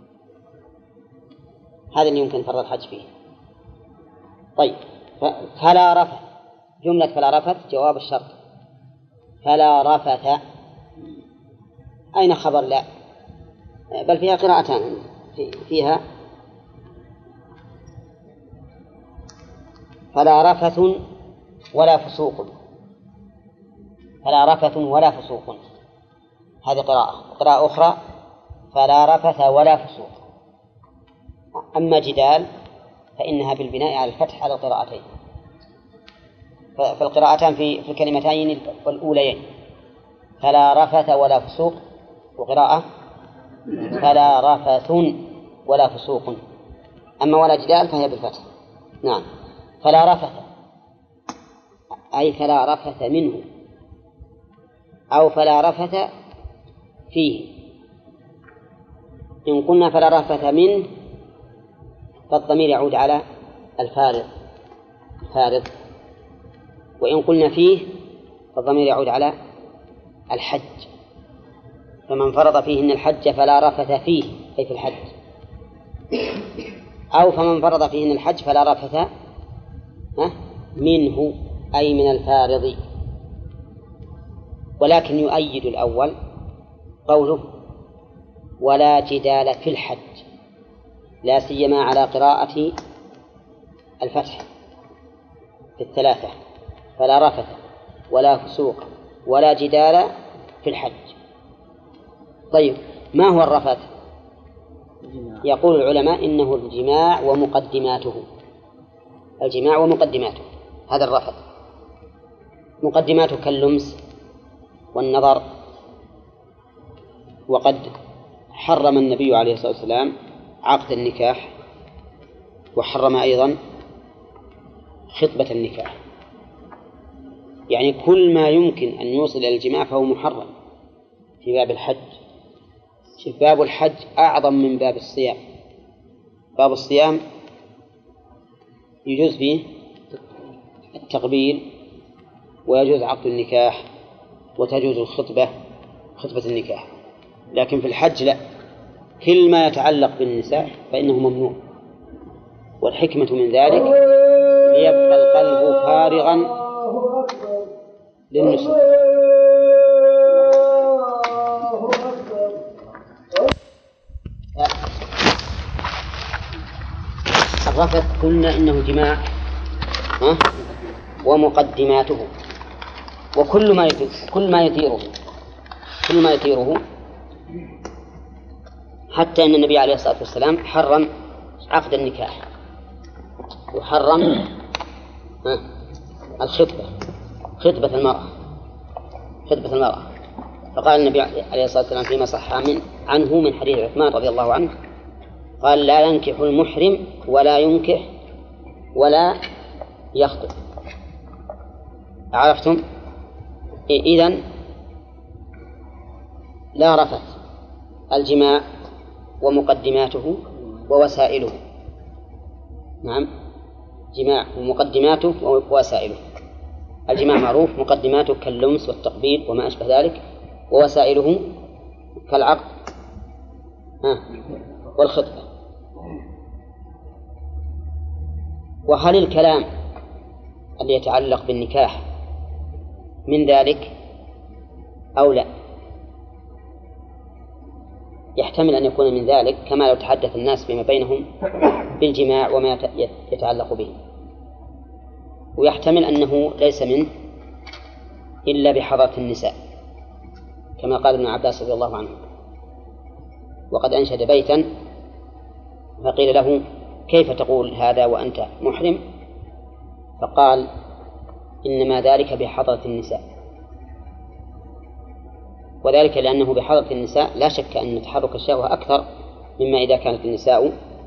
هذا اللي يمكن فرض الحج فيه. طيب، فلا رفث، جملة فلا رفث جواب الشرط، فلا رفث أين خبر لا؟ بل فيها قراءتان، فيها فلا رفث ولا فسوق، فلا رفث ولا فسوق، هذه قراءة أخرى فلا رفث ولا فسوق. أما جدال فإنها بالبناء على الفتح على القراءتين، فالقراءتان في الكلمتين الأوليين فلا رفث ولا فسوق، وقراءة فلا رفث ولا فسوق. أما ولا جدال فهي بالفتح. نعم، فلا رفث أي فلا رفث منه، أو فلا رفث فيه. إن قلنا فلا رفث منه فالضمير يعود على الفارض، وإن قلنا فيه فالضمير يعود على الحج. فمن فرض فيهن الحج فلا رفث فيه أي في الحج، أو فمن فرض فيهن الحج فلا رفث منه أي من الفارض. ولكن يؤيد الأول قوله ولا جدال في الحج، لا سيما على قراءة الفتح في الثلاثة، فلا رفث ولا فسوق ولا جدال في الحج. طيب، ما هو الرفث؟ يقول العلماء إنه الجماع ومقدماته، الجماع ومقدماته، هذا الرفث. مقدماته كاللمس والنظر، وقد حرم النبي عليه الصلاة والسلام عقد النكاح، وحرم أيضا خطبة النكاح، يعني كل ما يمكن أن يوصل إلى الجماع فهو محرم في باب الحج. شوف، باب الحج أعظم من باب الصيام. باب الصيام يجوز فيه التقبيل، ويجوز عقد النكاح، وتجوز خطبة النكاح، لكن في الحج لا، كل ما يتعلق بالنساء فإنه ممنوع. والحكمة من ذلك ليبقى القلب فارغا للنساء. الرفث قلنا إنه جماع ومقدماته، وكل ما يثيره حتى أن النبي عليه الصلاة والسلام حرم عقد النكاح، وحرم خطبة المرأة. فقال النبي عليه الصلاة والسلام فيما صح عنه من حديث عثمان رضي الله عنه، قال لا ينكح المحرم ولا ينكح ولا يخطب. عرفتم؟ إذن لا رفث، الجماع ومقدماته ووسائله. نعم، جماع ومقدماته ووسائله. الجماع معروف، مقدماته كاللمس والتقبيل وما أشبه ذلك، ووسائله كالعقد والخطبة. وهل الكلام الذي يتعلق بالنكاح من ذلك أو لا؟ يحتمل أن يكون من ذلك، كما لو تحدث الناس فيما بينهم بالجماع وما يتعلق به، ويحتمل أنه ليس منه إلا بحضرة النساء كما قال ابن عباس رضي الله عنه. وقد أنشد بيتا فقيل له كيف تقول هذا وأنت محرم؟ فقال إنما ذلك بحضرة النساء، وذلك لأنه بحضرة النساء لا شك أن تحرك الشهوة أكثر مما إذا كانت النساء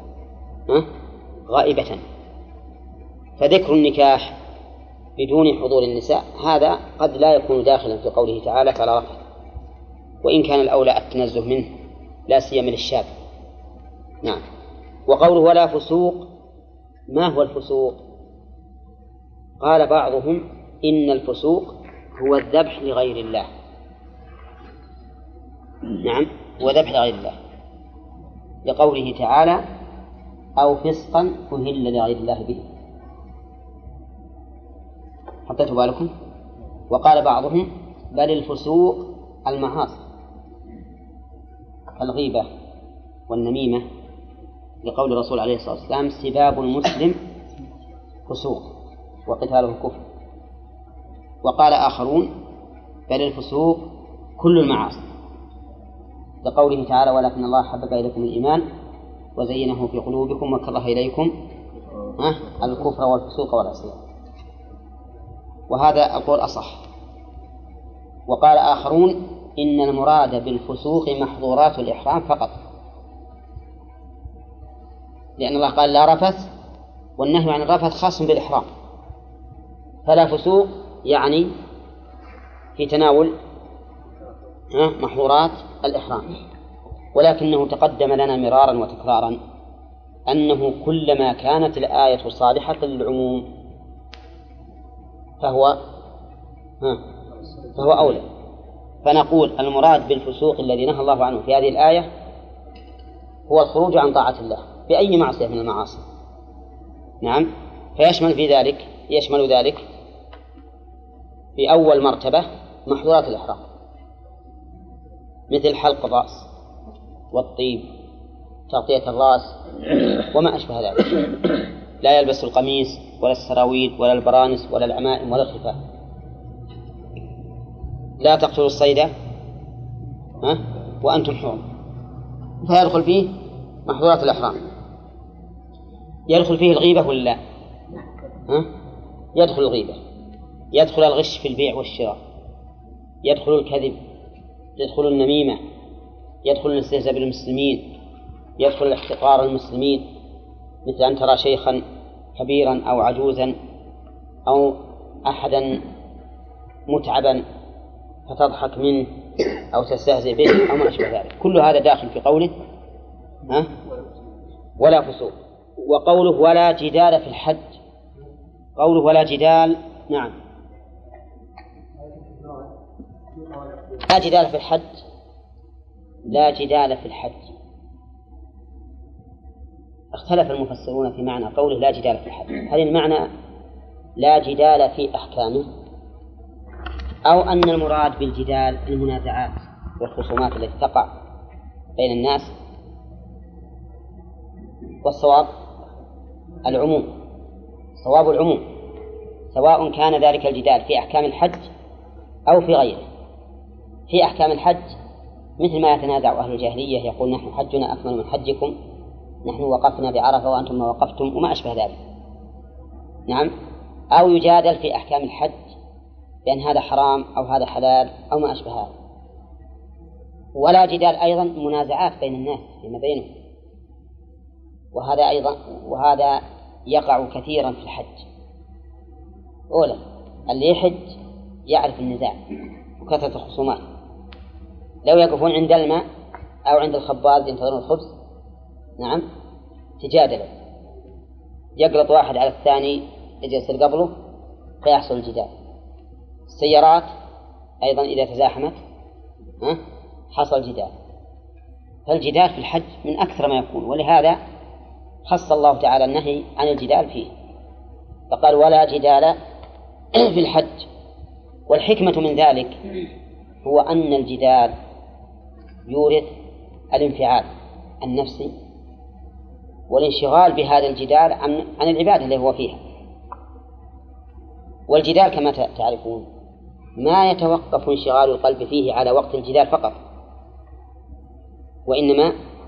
غائبة. فذكر النكاح بدون حضور النساء هذا قد لا يكون داخلا في قوله تعالى فلا رفث، وإن كان الأولى التنزه منه لا سيما للشاب. نعم. وقوله ولا فسوق، ما هو الفسوق؟ قال بعضهم إن الفسوق هو الذبح لغير الله. نعم، وذبح لغير الله، لقوله تعالى أو فسقا أهل لغير الله به. حطيتوا بالكم؟ وقال بعضهم بل الفسوق المعاصي الغيبة والنميمة، لقول الرسول عليه الصلاة والسلام سباب المسلم فسوق وقتاله كفر. وقال آخرون بل الفسوق كل المعاصي، لقوله تعالى ولكن الله حبب إليكم الإيمان وزينه في قلوبكم وكره إليكم الكفر والفسوق والعصيان، وهذا القول أصح. وقال آخرون إن المراد بالفسوق محظورات الإحرام فقط، لأن الله قال لا رفث، والنهي عن الرفث خاص بالإحرام، فلا فسوق يعني في تناول محظورات الإحرام. ولكنه تقدم لنا مرارا وتكرارا أنه كلما كانت الآية صالحة للعموم فهو أولى. فنقول المراد بالفسوق الذي نهى الله عنه في هذه الآية هو الخروج عن طاعة الله بأي معصية من المعاصي. نعم، يشمل ذلك في أول مرتبة محظورات الإحرام مثل حلق الرأس والطيب، تغطية الرأس وما أشبه ذلك. لا يلبس القميص ولا السراويل ولا البرانس ولا العمائم ولا الخفاف. لا تقتلوا الصيد وأنتم حرم، فيدخل فيه محظورات الإحرام. يدخل فيه الغيبة ولا لا؟ يدخل الغيبة، يدخل الغش في البيع والشراء، يدخل الكذب، يدخل النميمة، يدخل الاستهزاء بالمسلمين، يدخل الاحتقار المسلمين، مثل أن ترى شيخا كبيرا أو عجوزا أو أحدا متعبا فتضحك منه أو تستهزئ به أو ما أشبه ذلك. كل هذا داخل في قوله ولا فسوق. وقوله ولا جدال في الحج، قوله ولا جدال، نعم، لا جدال في الحج، لا جدال في الحج. اختلف المفسرون في معنى قوله لا جدال في الحج، هل المعنى لا جدال في أحكامه، أو أن المراد بالجدال المنازعات والخصومات التي تقع بين الناس؟ والصواب العموم، صواب العموم، سواء كان ذلك الجدال في أحكام الحج أو في غيره. في أحكام الحج مثل ما يتنازع أهل الجاهلية، يقول نحن حجنا أكمل من حجكم، نحن وقفنا بعرفة وأنتم ما وقفتم وما أشبه ذلك. نعم، أو يجادل في أحكام الحج بأن هذا حرام أو هذا حلال أو ما أشبه هذا. ولا جدال أيضا منازعات بين الناس فيما بينهم، وهذا يقع كثيرا في الحج. أولا اللي يحج يعرف النزاع وكثرة الخصومات، لو يقفون عند الماء أو عند الخباز ينتظرون الخبز، نعم، تجادلوا، يقلط واحد على الثاني يجلس قبله فيحصل الجدال. السيارات أيضا إذا تزاحمت حصل جدال. فالجدال في الحج من أكثر ما يكون، ولهذا خص الله تعالى النهي عن الجدال فيه، فقال ولا جدال في الحج. والحكمة من ذلك هو أن الجدال يورث الانفعال النفسي والانشغال بهذا الجدال عن العبادة اللي هو فيها. والجدال كما تعرفون ما يتوقف انشغال القلب فيه على وقت الجدال فقط، وإنما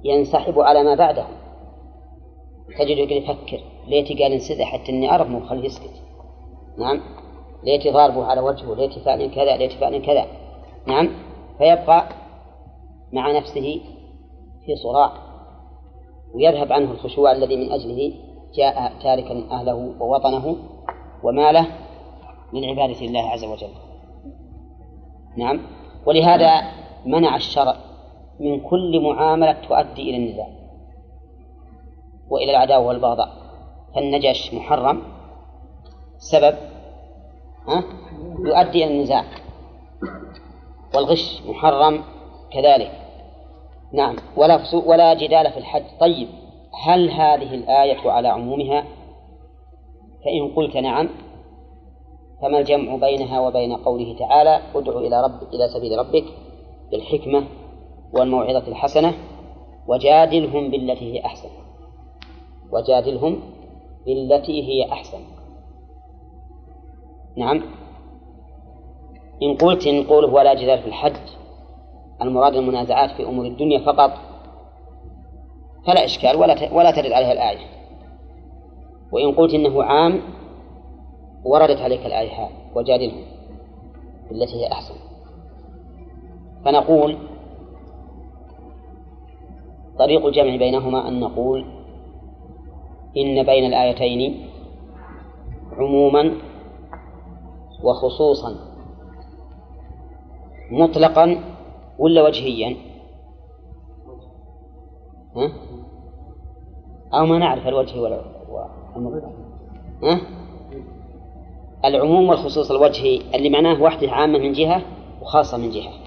ينسحب على ما بعده، تجد يفكر ليتي قال انسدح حتى إني أعرف مو خليه يسكت. نعم، ليتي ضاربه على وجهه، ليتي فعل كذا، ليتي فعل كذا. نعم، فيبقى مع نفسه في صراع، ويذهب عنه الخشوع الذي من أجله جاء تاركا أهله ووطنه وماله من عبادة الله عز وجل. نعم، ولهذا منع الشرع من كل معاملة تؤدي إلى النزاع وإلى العداوة والبغضاء. فالنجش محرم، سبب يؤدي إلى النزاع، والغش محرم كذلك. نعم، ولا جدال في الحج. طيب، هل هذه الآية على عمومها؟ فإن قلت نعم، فما الجمع بينها وبين قوله تعالى ادع إلى سبيل ربك بالحكمة والموعظة الحسنة وجادلهم بالتي هي أحسن. وجادلهم بالتي هي أحسن. نعم، إن قلت إن قوله ولا جدال في الحج المراد المنازعات في أمور الدنيا فقط فلا إشكال ولا ترد عليها الآية. وإن قلت إنه عام وردت عليك الآية وجادلهم بالتي هي أحسن، فنقول طريق الجمع بينهما أن نقول إن بين الآيتين عموما وخصوصا، مطلقا ولا وجهيا؟ أو ما نعرف الوجه ولا المطلق. العموم والخصوص الوجهي اللي معناه وحده عامة من جهة وخاصة من جهة.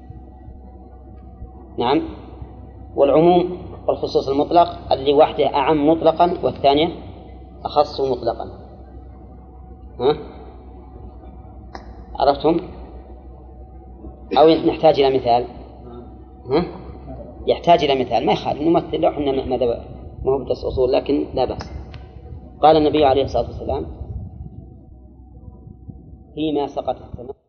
نعم، والعموم والخصوص المطلق اللي وحده أعم مطلقا والثانية أخص مطلقا. عرفتم؟ أو نحتاج إلى مثال؟ يحتاج إلى مثال، ما يخالف نمثل له حنا ماذا ما هو بدرس أصول، لكن لا بأس. قال النبي عليه الصلاة والسلام فيما سقط السماء